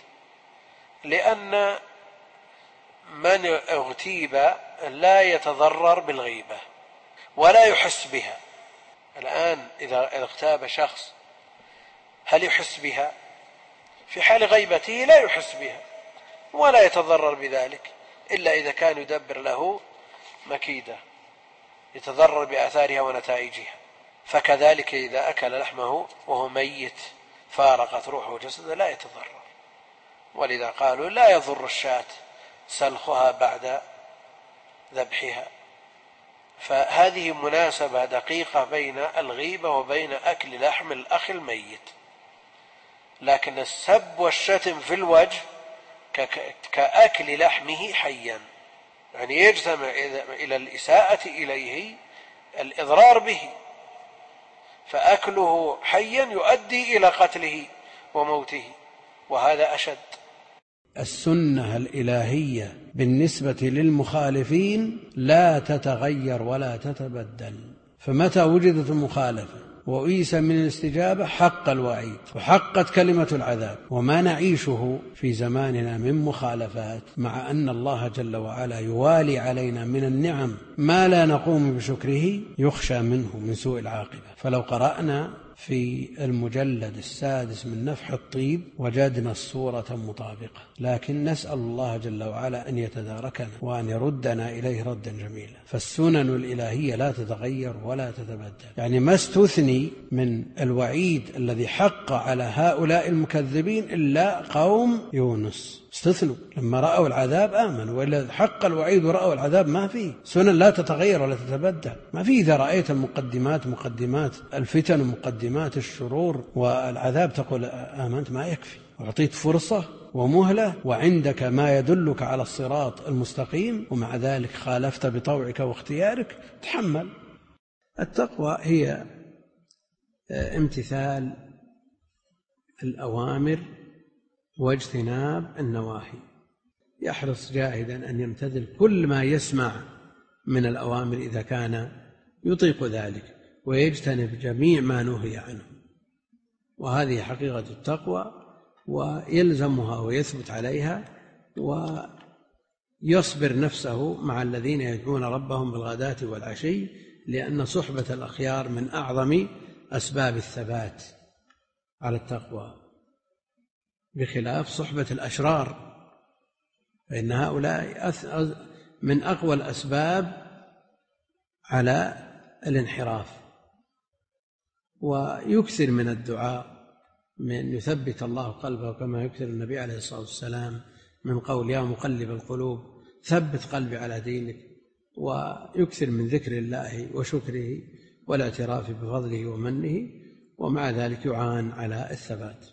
لأن من اغتيب لا يتضرر بالغيبة ولا يحس بها. الآن إذا اغتاب شخص هل يحس بها؟ في حال غيبته لا يحس بها ولا يتضرر بذلك، إلا إذا كان يدبر له مكيدة يتضرر بآثارها ونتائجها. فكذلك إذا أكل لحمه وهو ميت فارقت روحه وجسده لا يتضرر، ولذا قالوا لا يضر الشاة سلخها بعد ذبحها. فهذه مناسبة دقيقة بين الغيبة وبين أكل لحم الأخ الميت. لكن السب والشتم في الوجه كأكل لحمه حيا، يعني يجتمع إلى الإساءة إليه الإضرار به، فأكله حيا يؤدي إلى قتله وموته، وهذا أشد. السنة الإلهية بالنسبة للمخالفين لا تتغير ولا تتبدل، فمتى وجدت المخالفة وأيس من الاستجابة حق الوعيد وحقت كلمة العذاب. وما نعيشه في زماننا من مخالفات، مع أن الله جل وعلا يوالي علينا من النعم ما لا نقوم بشكره، يخشى منه من سوء العاقبة. فلو قرأنا في المجلد السادس من نفح الطيب وجدنا الصورة مطابقة، لكن نسأل الله جل وعلا أن يتداركنا وأن يردنا إليه ردا جميلا. فالسنن الإلهية لا تتغير ولا تتبدل، يعني ما استثني من الوعيد الذي حق على هؤلاء المكذبين إلا قوم يونس، استثنوا لما رأوا العذاب آمنوا، وإلا حق الوعيد ورأوا العذاب ما فيه. سنن لا تتغير ولا تتبدل، ما فيه. إذا رأيت المقدمات مقدمات الفتن ومقدمات الشرور والعذاب تقول آمنت، ما يكفي. أعطيت فرصة ومهلة وعندك ما يدلك على الصراط المستقيم، ومع ذلك خالفت بطوعك واختيارك، تحمل. التقوى هي امتثال الأوامر واجتناب النواهي. يحرص جاهدا أن يمتثل كل ما يسمع من الأوامر إذا كان يطيق ذلك، ويجتنب جميع ما نهي عنه. وهذه حقيقة التقوى، ويلزمها ويثبت عليها، ويصبر نفسه مع الذين يدعون ربهم بالغداة والعشي، لأن صحبة الأخيار من أعظم أسباب الثبات على التقوى، بخلاف صحبة الأشرار، فإن هؤلاء من أقوى الأسباب على الانحراف. ويكثر من الدعاء من يثبت الله قلبه، كما يكثر النبي عليه الصلاة والسلام من قول يا مقلب القلوب ثبت قلبي على دينك، ويكثر من ذكر الله وشكره والاعتراف بفضله ومنه، ومع ذلك يعان على الثبات.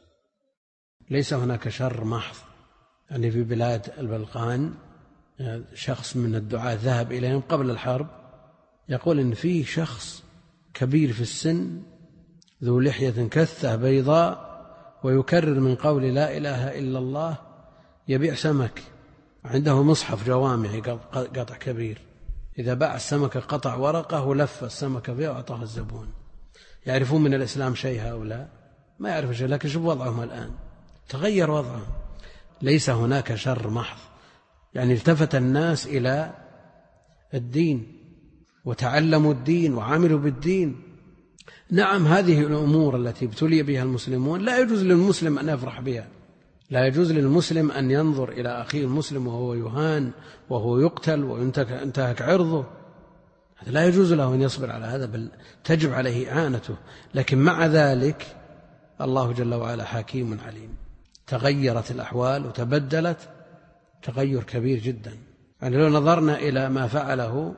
ليس هناك شر محض، يعني في بلاد البلقان شخص من الدعاة ذهب إليهم قبل الحرب يقول إن فيه شخص كبير في السن ذو لحية كثة بيضاء ويكرر من قول لا إله إلا الله، يبيع سمك، عنده مصحف جوامعي قطع كبير، إذا باع السمكة قطع ورقة ولف السمكة فيها وأعطاها الزبون. يعرفون من الإسلام شيء هؤلاء؟ ما يعرفون شيء، لكن شوف وضعهم الآن، تغير وضعهم. ليس هناك شر محض، يعني التفت الناس إلى الدين وتعلموا الدين وعملوا بالدين. نعم، هذه الأمور التي ابتلي بها المسلمون لا يجوز للمسلم أن يفرح بها، لا يجوز للمسلم أن ينظر إلى أخيه المسلم وهو يهان وهو يقتل وينتهك عرضه، هذا لا يجوز له أن يصبر على هذا، بل تجب عليه إعانته. لكن مع ذلك الله جل وعلا حكيم عليم، تغيرت الأحوال وتبدلت تغير كبير جدا. يعني لو نظرنا إلى ما فعله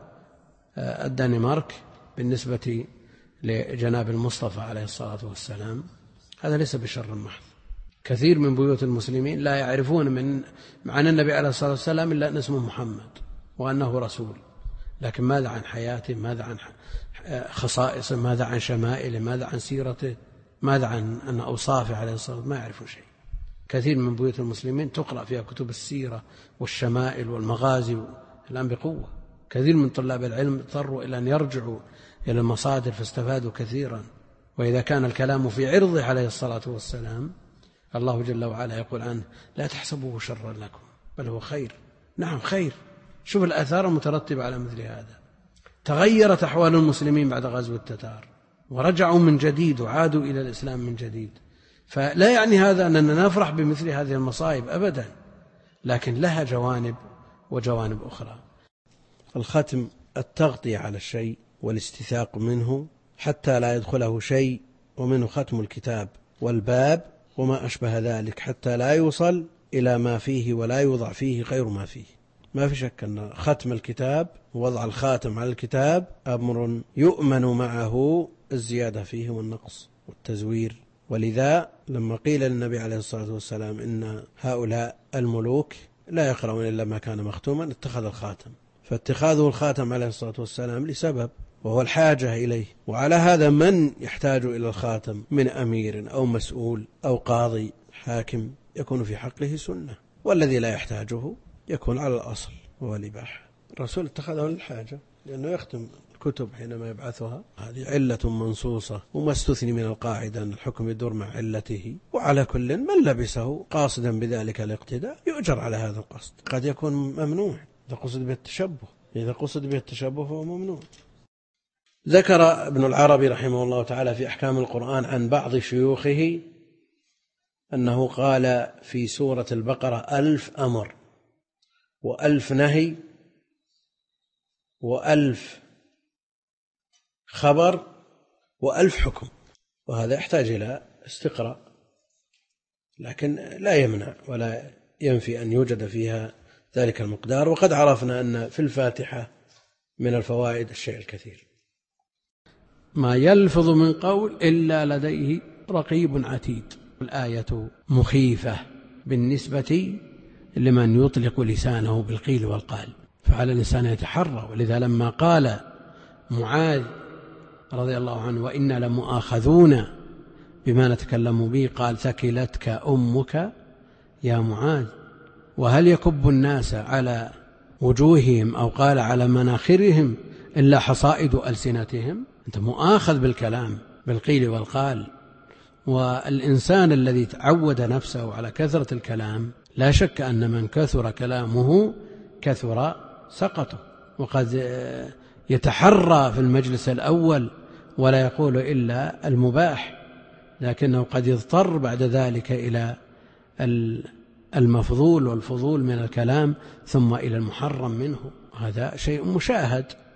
الدنمارك بالنسبة لجناب المصطفى عليه الصلاة والسلام، هذا ليس بشر محض. كثير من بيوت المسلمين لا يعرفون من معنى النبي عليه الصلاة والسلام إلا أن اسمه محمد وأنه رسول، لكن ماذا عن حياته، ماذا عن خصائصه، ماذا عن شمائله، ماذا عن سيرته، ماذا عن أن أوصافه عليه الصلاة والسلام، ما يعرفون شيء. كثير من بيوت المسلمين تقرأ فيها كتب السيرة والشمائل والمغازي الآن بقوة. كثير من طلاب العلم اضطروا إلى أن يرجعوا إلى المصادر فاستفادوا كثيرا. وإذا كان الكلام في عرضه عليه الصلاة والسلام، الله جل وعلا يقول عنه لا تحسبوه شرا لكم بل هو خير. نعم خير. شوف الآثار المترتبة على مثل هذا. تغيرت أحوال المسلمين بعد غزو التتار ورجعوا من جديد وعادوا إلى الإسلام من جديد. فلا يعني هذا أننا نفرح بمثل هذه المصائب أبدا، لكن لها جوانب وجوانب أخرى. الختم التغطية على الشيء والاستثاق منه حتى لا يدخله شيء، ومنه ختم الكتاب والباب وما أشبه ذلك حتى لا يوصل إلى ما فيه ولا يوضع فيه غير ما فيه. ما في شك أن ختم الكتاب ووضع الخاتم على الكتاب أمر يؤمن معه الزيادة فيه والنقص والتزوير. ولذا لما قيل للنبي عليه الصلاة والسلام إن هؤلاء الملوك لا يقرؤون إلا ما كان مختوما، اتخذ الخاتم. فاتخاذه الخاتم عليه الصلاة والسلام لسبب، وهو الحاجة إليه. وعلى هذا من يحتاج إلى الخاتم من أمير أو مسؤول أو قاضي حاكم يكون في حقه سنة، والذي لا يحتاجه يكون على الأصل وهو الإباحة. الرسول اتخذه للحاجة لأنه يختم الكتب حينما يبعثها، هذه علة منصوصة وما استثني من القاعدة أن الحكم يدور مع علته. وعلى كل من لبسه قاصدا بذلك الاقتداء يؤجر على هذا القصد. قد يكون ممنوع إذا قصد به التشبه، إذا قصد به التشبه فهو ممنوع. ذكر ابن العربي رحمه الله تعالى في أحكام القرآن عن بعض شيوخه أنه قال في سورة البقرة ألف أمر وألف نهي وألف خبر وألف حكم، وهذا يحتاج إلى استقراء، لكن لا يمنع ولا ينفي أن يوجد فيها ذلك المقدار. وقد عرفنا أن في الفاتحة من الفوائد الشيء الكثير. ما يلفظ من قول إلا لديه رقيب عتيد. الآية مخيفة بالنسبة لمن يطلق لسانه بالقيل والقال، فعلى الإنسان يتحرى. ولذا لما قال معاذ رضي الله عنه وإنا لمؤاخذون بما نتكلم به، قال ثكلتك أمك يا معاذ. وهل يكب الناس على وجوههم أو قال على مناخرهم إلا حصائد ألسنتهم؟ أنت مؤاخذ بالكلام بالقيل والقال. والإنسان الذي تعود نفسه على كثرة الكلام لا شك أن من كثر كلامه كثر سقطه، وقد يتحرى في المجلس الأول ولا يقول إلا المباح، لكنه قد يضطر بعد ذلك إلى المفضول والفضول من الكلام ثم إلى المحرم منه. هذا شيء مشاهد.